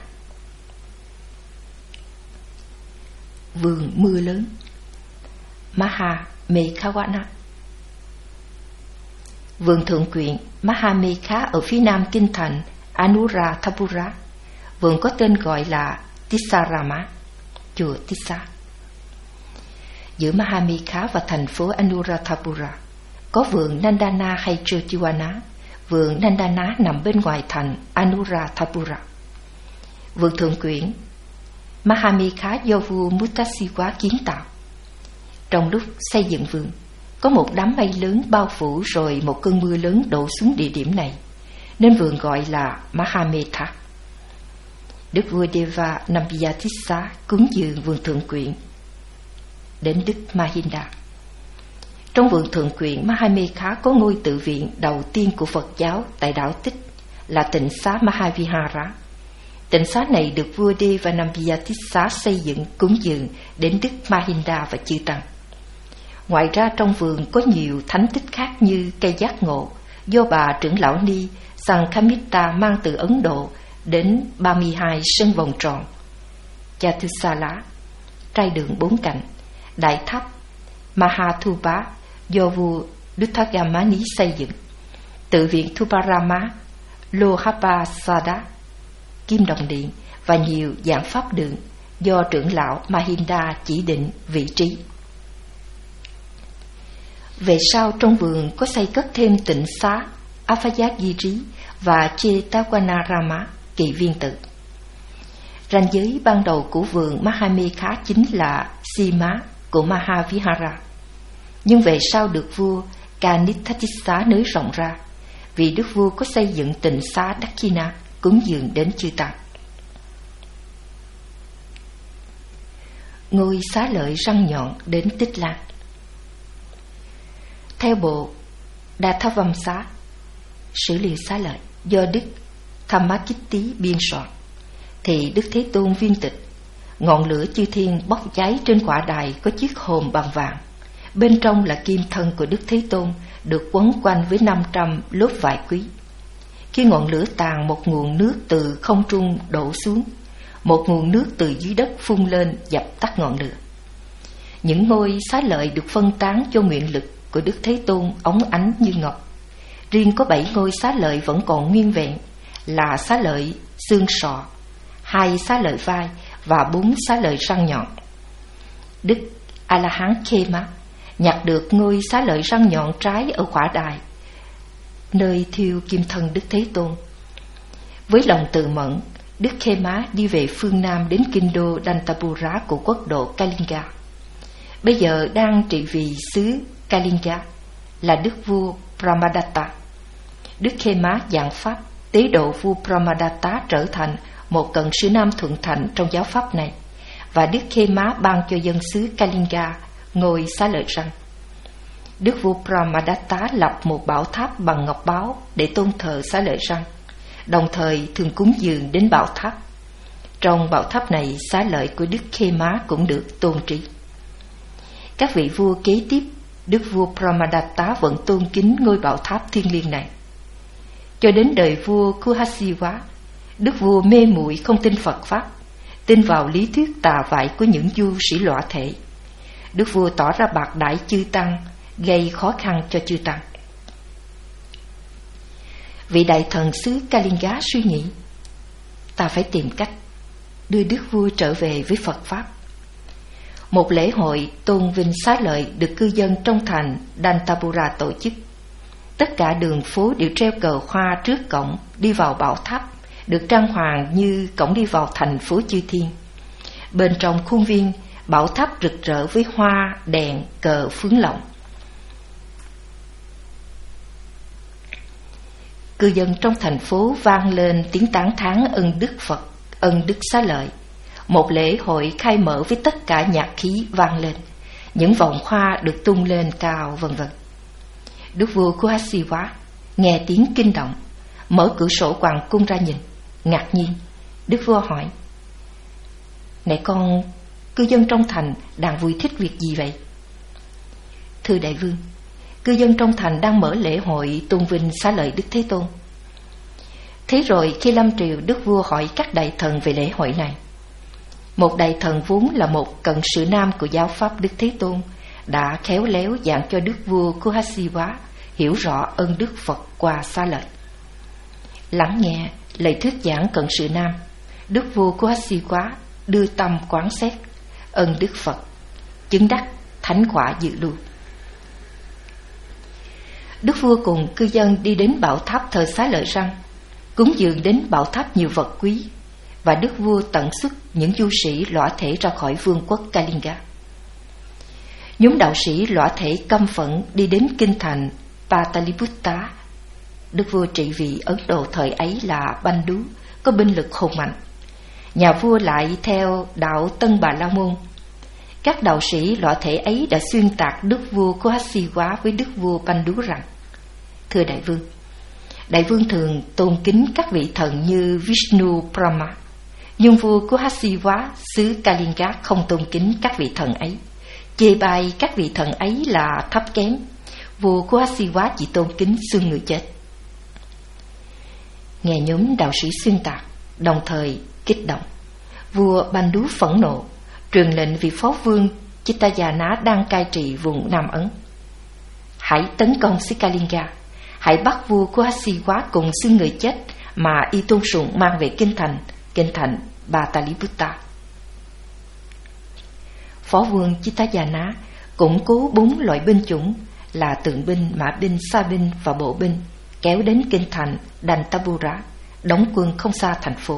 Vườn mưa lớn Maha Mekhawana. Vườn thượng quyện Maha Mekha ở phía nam kinh thành Anuradhapura. Vườn có tên gọi là Tissarama, chùa Tissa. Giữa Maha Mekha và thành phố Anuradhapura có vườn Nandana hay Chochiwana. Vườn Nandana nằm bên ngoài thành Anuradhapura. Vườn thượng quyện Maha Mekha do vua Muttasiwa kiến tạo. Trong lúc xây dựng vườn, có một đám mây lớn bao phủ rồi một cơn mưa lớn đổ xuống địa điểm này, nên vườn gọi là Mahametha. Đức vua Devanampiatissa cúng dường vườn thượng quyện đến Đức Mahinda. Trong vườn thượng quyện Mahamekha có ngôi tự viện đầu tiên của Phật giáo tại đảo Tích là tịnh xá Mahavihara. Tịnh xá này được vua Devanampiatissa xây dựng cúng dường đến Đức Mahinda và chư tăng. Ngoài ra trong vườn có nhiều thánh tích khác như cây giác ngộ do bà trưởng lão Ni Sankhamita mang từ Ấn Độ đến ba mươi hai sân vòng tròn, Chatusala, trai đường bốn cạnh, đại tháp Mahathupa do vua Duttagamani xây dựng, tự viện Thuparama, Lohapasada, kim đồng điện và nhiều giảng pháp đường do trưởng lão Mahinda chỉ định vị trí. Về sau trong vườn có xây cất thêm tịnh xá Apayagiri và Chetawanarama, kỳ viên tự. Ranh giới ban đầu của vườn Mahamekha chính là Sima của Mahavihara, nhưng về sau được vua Kanithatissa nới rộng ra, vì đức vua có xây dựng tịnh xá Dakina cúng dường đến chư tăng. Ngôi xá lợi răng nhọn đến Tích Lan. Theo bộ Datthavamsa, sử liệu xá lợi do Đức Thammakitti biên soạn, thì Đức Thế Tôn viên tịch, ngọn lửa chư thiên bốc cháy trên quả đài có chiếc hòm bằng vàng, bên trong là kim thân của Đức Thế Tôn được quấn quanh với năm trăm lốp vải quý. Khi ngọn lửa tàn, một nguồn nước từ không trung đổ xuống, một nguồn nước từ dưới đất phun lên dập tắt ngọn lửa. Những ngôi xá lợi được phân tán cho nguyện lực của Đức Thế Tôn óng ánh như ngọc. Riêng có bảy ngôi xá lợi vẫn còn nguyên vẹn, là xá lợi xương sọ, hai xá lợi vai và bốn xá lợi răng nhọn. Đức A La Hán Khema nhặt được ngôi xá lợi răng nhọn trái ở quả đài, nơi thiêu kim thân Đức Thế Tôn. Với lòng từ mẫn, Đức Khema đi về phương Nam đến kinh đô Dantapura của quốc độ Kalinga. Bây giờ đang trị vì xứ Kalinga là đức vua Pramadatta. Đức Khema giảng pháp tế độ vua Pramadatta trở thành một cận sử nam thuận thành trong giáo pháp này, và Đức Khema ban cho dân xứ Kalinga ngôi xá lợi răng. Đức vua Pramadatta lập một bảo tháp bằng ngọc báu để tôn thờ xá lợi răng, đồng thời thường cúng dường đến bảo tháp. Trong bảo tháp này, xá lợi của Đức Khema cũng được tôn trí. Các vị vua kế tiếp Đức vua Pramadatta vẫn tôn kính ngôi bảo tháp thiêng liêng này. Cho đến đời vua Kuhasiva, đức vua mê muội không tin Phật pháp, tin vào lý thuyết tà vại của những du sĩ lõa thể. Đức vua tỏ ra bạc đãi chư tăng, gây khó khăn cho chư tăng. Vị đại thần xứ Kalinga suy nghĩ, ta phải tìm cách đưa đức vua trở về với Phật pháp. Một lễ hội tôn vinh xá lợi được cư dân trong thành Dantapura tổ chức. Tất cả đường phố đều treo cờ hoa trước cổng đi vào bảo tháp, được trang hoàng như cổng đi vào thành phố chư thiên. Bên trong khuôn viên, bảo tháp rực rỡ với hoa, đèn, cờ phướng lộng. cư dân trong thành phố vang lên tiếng tán thán ân đức Phật, ân đức Xá Lợi. Một lễ hội khai mở với tất cả nhạc khí vang lên, những vòng hoa được tung lên cao, vân vân. Đức vua Kuhasiwa nghe tiếng kinh động, mở cửa sổ hoàng cung ra nhìn, ngạc nhiên. Đức vua hỏi: "Này con, cư dân trong thành đang vui thích việc gì vậy?" "Thưa đại vương, cư dân trong thành đang mở lễ hội tôn vinh Xá Lợi Đức Thế Tôn." Thế rồi khi lâm triều, đức vua hỏi các đại thần về lễ hội này. Một đại thần vốn là một cận sự nam của giáo pháp Đức Thế Tôn đã khéo léo giảng cho đức vua Kuhasiwa hiểu rõ ân đức Phật qua Xá Lợi. Lắng nghe lời thuyết giảng cận sự nam, đức vua Kuhasiwa đưa tâm quán xét ân đức Phật, chứng đắc thánh quả dự lưu. Đức vua cùng cư dân đi đến bảo tháp thờ Xá Lợi Răng, cúng dường đến bảo tháp nhiều vật quý, và đức vua tận xuất những du sĩ lõa thể ra khỏi vương quốc Kalinga. Nhóm đạo sĩ lõa thể căm phẫn đi đến kinh thành Pataliputta. Đức vua trị vì Ấn Độ thời ấy là Bandu, có binh lực hùng mạnh. Nhà vua lại theo đạo Tân Bà La Môn. Các đạo sĩ lõa thể ấy đã xuyên tạc đức vua Kuhasiwa với đức vua Bandu rằng: "Thưa đại vương, đại vương thường tôn kính các vị thần như Vishnu Brahma, nhưng vua Kuhasiwa xứ Kalinga không tôn kính các vị thần ấy, chê bai các vị thần ấy là thấp kém. Vua Kuhasiwa chỉ tôn kính xương người chết." Nghe nhóm đạo sĩ xuyên tạc, đồng thời kích động, vua Bandu phẫn nộ, truyền lệnh vị phó vương Chittayana đang cai trị vùng Nam Ấn: "Hãy tấn công xứ Kalinga, hãy bắt vua Kuhasiwa cùng xương người chết mà y tôn sùng mang về kinh thành, kinh thành Pataliputta." Phó vương Chittayana củng cố bốn loại binh chủng là tượng binh, mã binh, sa binh và bộ binh, kéo đến kinh thành Dantabura, đóng quân không xa thành phố.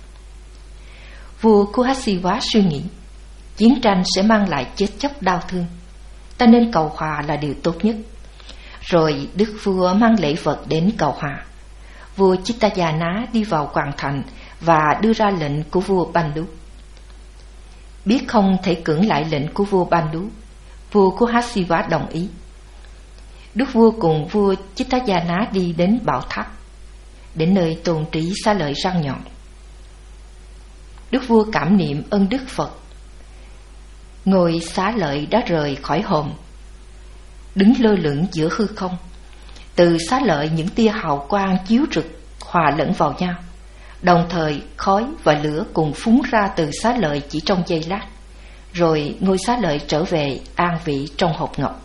Vua Kuhasiwa suy nghĩ, chiến tranh sẽ mang lại chết chóc đau thương, ta nên cầu hòa là điều tốt nhất. Rồi đức vua mang lễ vật đến cầu hòa. Vua Chittayana đi vào hoàng thành và đưa ra lệnh của vua Bandu. Biết không thể cưỡng lại lệnh của vua Bandu, vua Kuhasiwa đồng ý. Đức vua cùng vua Chittayana đi đến bảo tháp, đến nơi tôn trí Xá Lợi răng nhọn. Đức vua cảm niệm ân đức Phật. Ngôi Xá Lợi đã rời khỏi hòm, đứng lơ lửng giữa hư không. Từ Xá Lợi những tia hào quang chiếu rực hòa lẫn vào nhau, đồng thời khói và lửa cùng phúng ra từ Xá Lợi chỉ trong giây lát. Rồi ngôi Xá Lợi trở về an vị trong hộp ngọc.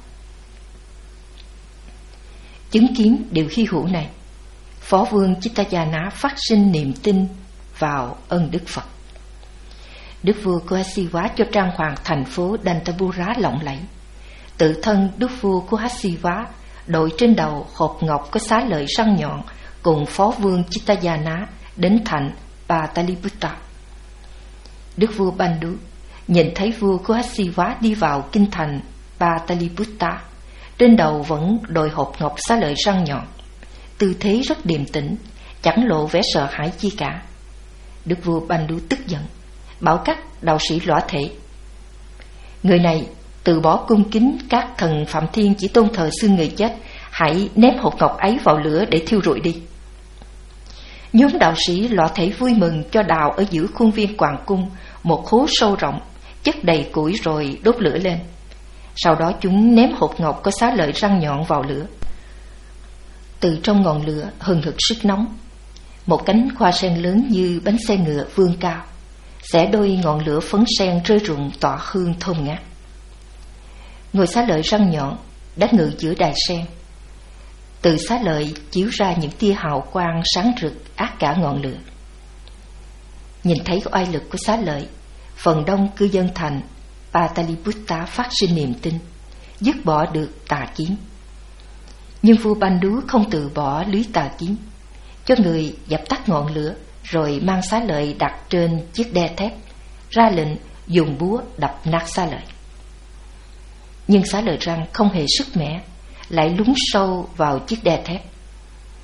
Chứng kiến điều hy hữu này, phó vương Chittayana phát sinh niềm tin vào ân đức Phật. Đức vua Kuhasiwa cho trang hoàng thành phố Dantabura lộng lẫy. Tự thân đức vua Kuhasiwa đội trên đầu hộp ngọc có Xá Lợi răng nhọn cùng phó vương Chittayana đến thành Pataliputta. Đức vua Bandu nhìn thấy vua Kuhasiwa đi vào kinh thành Pataliputta, trên đầu vẫn đội hộp ngọc Xá Lợi răng nhọn, tư thế rất điềm tĩnh, chẳng lộ vẻ sợ hãi chi cả. Đức vua Bandu tức giận, bảo các đạo sĩ lõa thể: "Người này từ bỏ cung kính các thần Phạm Thiên chỉ tôn thờ xương người chết, hãy ném hộp ngọc ấy vào lửa để thiêu rụi đi." Nhóm đạo sĩ lõa thể vui mừng cho đào ở giữa khuôn viên hoàng cung một hố sâu rộng, chất đầy củi rồi đốt lửa lên. Sau đó chúng ném hộp ngọc có Xá Lợi răng nhọn vào lửa. Từ trong ngọn lửa hừng hực sức nóng, một cánh hoa sen lớn như bánh xe ngựa vươn cao, xẻ đôi ngọn lửa phấn sen rơi rụng tỏa hương thơm ngát. Ngôi Xá Lợi răng nhọn đã ngự giữa đài sen. Từ Xá Lợi chiếu ra những tia hào quang sáng rực át cả ngọn lửa. Nhìn thấy oai lực của Xá Lợi, phần đông cư dân thành Pataliputta phát sinh niềm tin, dứt bỏ được tà kiến. Nhưng vua Bandu không từ bỏ lưới tà kiến, cho người dập tắt ngọn lửa, rồi mang Xá Lợi đặt trên chiếc đe thép, ra lệnh dùng búa đập nát Xá Lợi. Nhưng Xá Lợi răng không hề sức mẻ, lại lún sâu vào chiếc đe thép.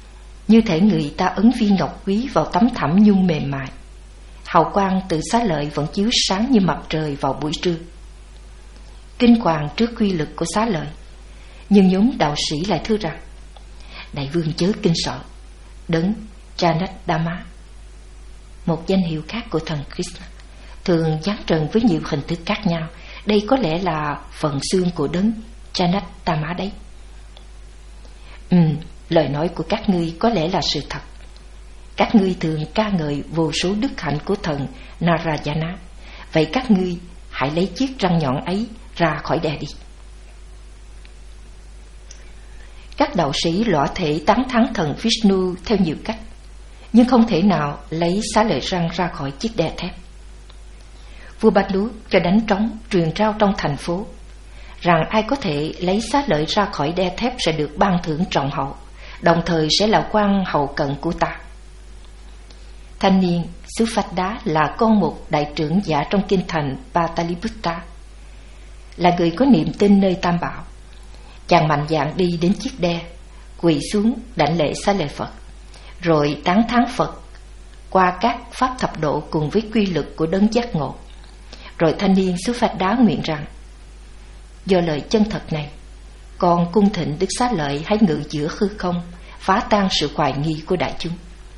như thể người ta ấn viên ngọc quý vào tấm thảm nhung mềm mại. Hào quang từ xá lợi vẫn chiếu sáng như mặt trời vào buổi trưa. Kinh hoàng trước quy lực của xá lợi, nhưng nhóm đạo sĩ lại thưa rằng: đại vương chớ kinh sợ, đấng Janardama, một danh hiệu khác của thần Krishna, thường giáng trần với nhiều hình thức khác nhau. Đây có lẽ là phần xương của đấng Janardama đấy. Ừ, lời nói của các ngươi có lẽ là sự thật. Các ngươi thường ca ngợi vô số đức hạnh của thần Narayana. Vậy các ngươi hãy lấy chiếc răng nhọn ấy ra khỏi đè đi. Các đạo sĩ lõa thể tán thán thần Vishnu theo nhiều cách, nhưng không thể nào lấy xá lợi răng ra khỏi chiếc đè thép. Vua Balu cho đánh trống truyền rao trong thành phố rằng ai có thể lấy xá lợi ra khỏi đe thép sẽ được ban thưởng trọng hậu, đồng thời sẽ là quan hậu cận của ta. Thanh niên xứ Phách Đá là con một đại trưởng giả trong kinh thành Pataliputta, là người có niềm tin nơi Tam Bảo. Chàng mạnh dạn đi đến chiếc đe, quỳ xuống đảnh lễ xá lợi Phật, rồi tán thán Phật qua các pháp thập độ cùng với quy lực của đấng giác ngộ. Rồi thanh niên xứ Phách Đá nguyện rằng: do lời chân thật này, con cung thịnh Đức Xá Lợi hãy ngự giữa hư không, phá tan sự hoài nghi của đại chúng.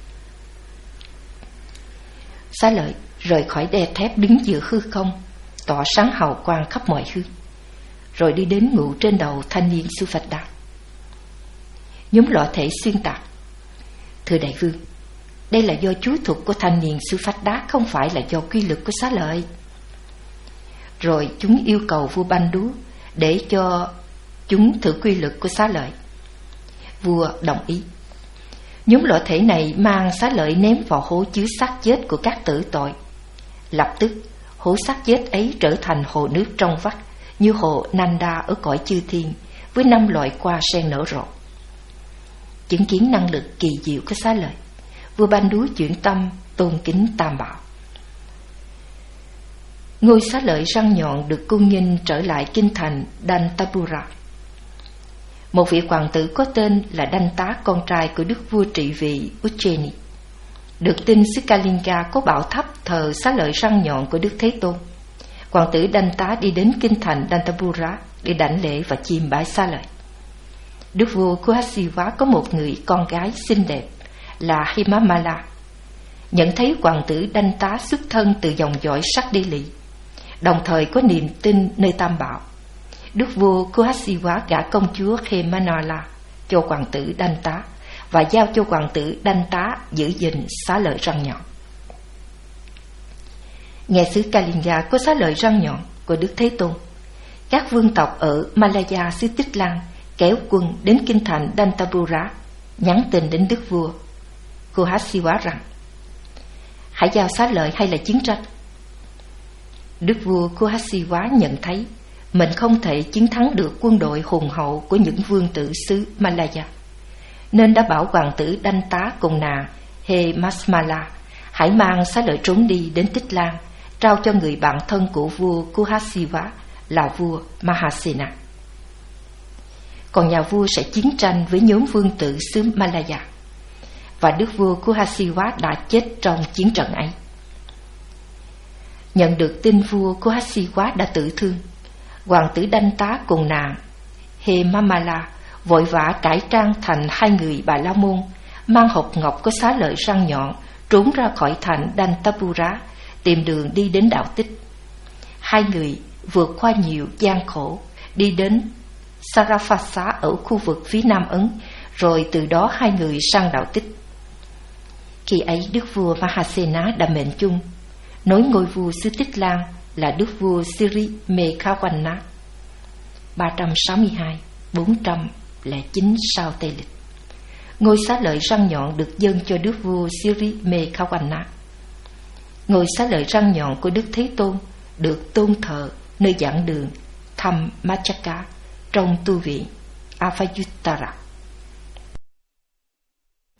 Xá Lợi rời khỏi đe thép đứng giữa hư không, tỏa sáng hào quang khắp mọi hướng, rồi đi đến ngụ trên đầu thanh niên xứ Phách Đá. Nhóm lõa thể xuyên tạc: thưa đại vương, đây là do chú thuật của thanh niên xứ Phách Đá, không phải là do quy lực của Xá Lợi. Rồi chúng yêu cầu vua Bandu để cho chúng thử quy lực của Xá Lợi. Vua đồng ý. Nhóm lõa thể này mang Xá Lợi ném vào hố chứa xác chết của các tử tội. Lập tức hố xác chết ấy trở thành hồ nước trong vắt, như hồ Nanda ở cõi chư thiên, với năm loại hoa sen nở rộ. Chứng kiến năng lực kỳ diệu của Xá Lợi, vua Bandu chuyển tâm tôn kính Tam Bảo. Ngôi Xá Lợi răng nhọn được cung nghinh trở lại kinh thành Dantapura. Một vị hoàng tử có tên là Danta, con trai của đức vua trị vì Ujjaini, được tin xứ Kalinga có bảo tháp thờ Xá Lợi răng nhọn của Đức Thế Tôn. Hoàng tử Danta đi đến kinh thành Dantapura để đảnh lễ và chiêm bái Xá Lợi. Đức vua Kuhasiva có một người con gái xinh đẹp là Himamala. Nhận thấy hoàng tử Danta xuất thân từ dòng dõi sắc đi lị, đồng thời có niềm tin nơi Tam Bảo, đức vua Kuhasiva gả công chúa Hemanala cho hoàng tử Danta và giao cho hoàng tử Danta giữ gìn Xá Lợi răng nhọn. Nghe xứ Kalinga có Xá Lợi răng nhọn của Đức Thế Tôn, các vương tộc ở Malaya xứ Tích Lan kéo quân đến kinh thành Dantapura, nhắn tin đến đức vua Kuhasiva rằng: hãy giao Xá Lợi hay là chiến tranh. Đức vua Kuhasiva nhận thấy mình không thể chiến thắng được quân đội hùng hậu của những vương tử xứ Malaya, nên đã bảo hoàng tử Danta cùng nàng Hemasmala hãy mang Xá Lợi trốn đi đến Tích Lan, trao cho người bạn thân của vua Kuhasiva là vua Mahasena. Còn nhà vua sẽ chiến tranh với nhóm vương tử xứ Malaya, và đức vua Kuhasiva đã chết trong chiến trận ấy. Nhận được tin vua Kuhasiva đã tử thương, hoàng tử Danta cùng nàng Hemamala vội vã cải trang thành hai người Bà La Môn, mang hộp ngọc có Xá Lợi răng nhọn trốn ra khỏi thành Dantapura, tìm đường đi đến đạo Tích. Hai người vượt qua nhiều gian khổ, đi đến Sarafasa ở khu vực phía Nam Ấn, rồi từ đó hai người sang đạo Tích. Khi ấy đức vua Mahasena đã mệnh chung nối ngôi vua xứ Tích Lan là đức vua Siri Mekhawanna ba trăm sáu mươi hai đến bốn trăm lẻ chín sau Tây Lịch. Ngôi Xá Lợi răng nhọn được dâng cho đức vua Siri Mekhawanna. Ngôi Xá Lợi răng nhọn của Đức Thế Tôn được tôn thờ nơi giảng đường Tham Machaka trong tu viện Avayuttara.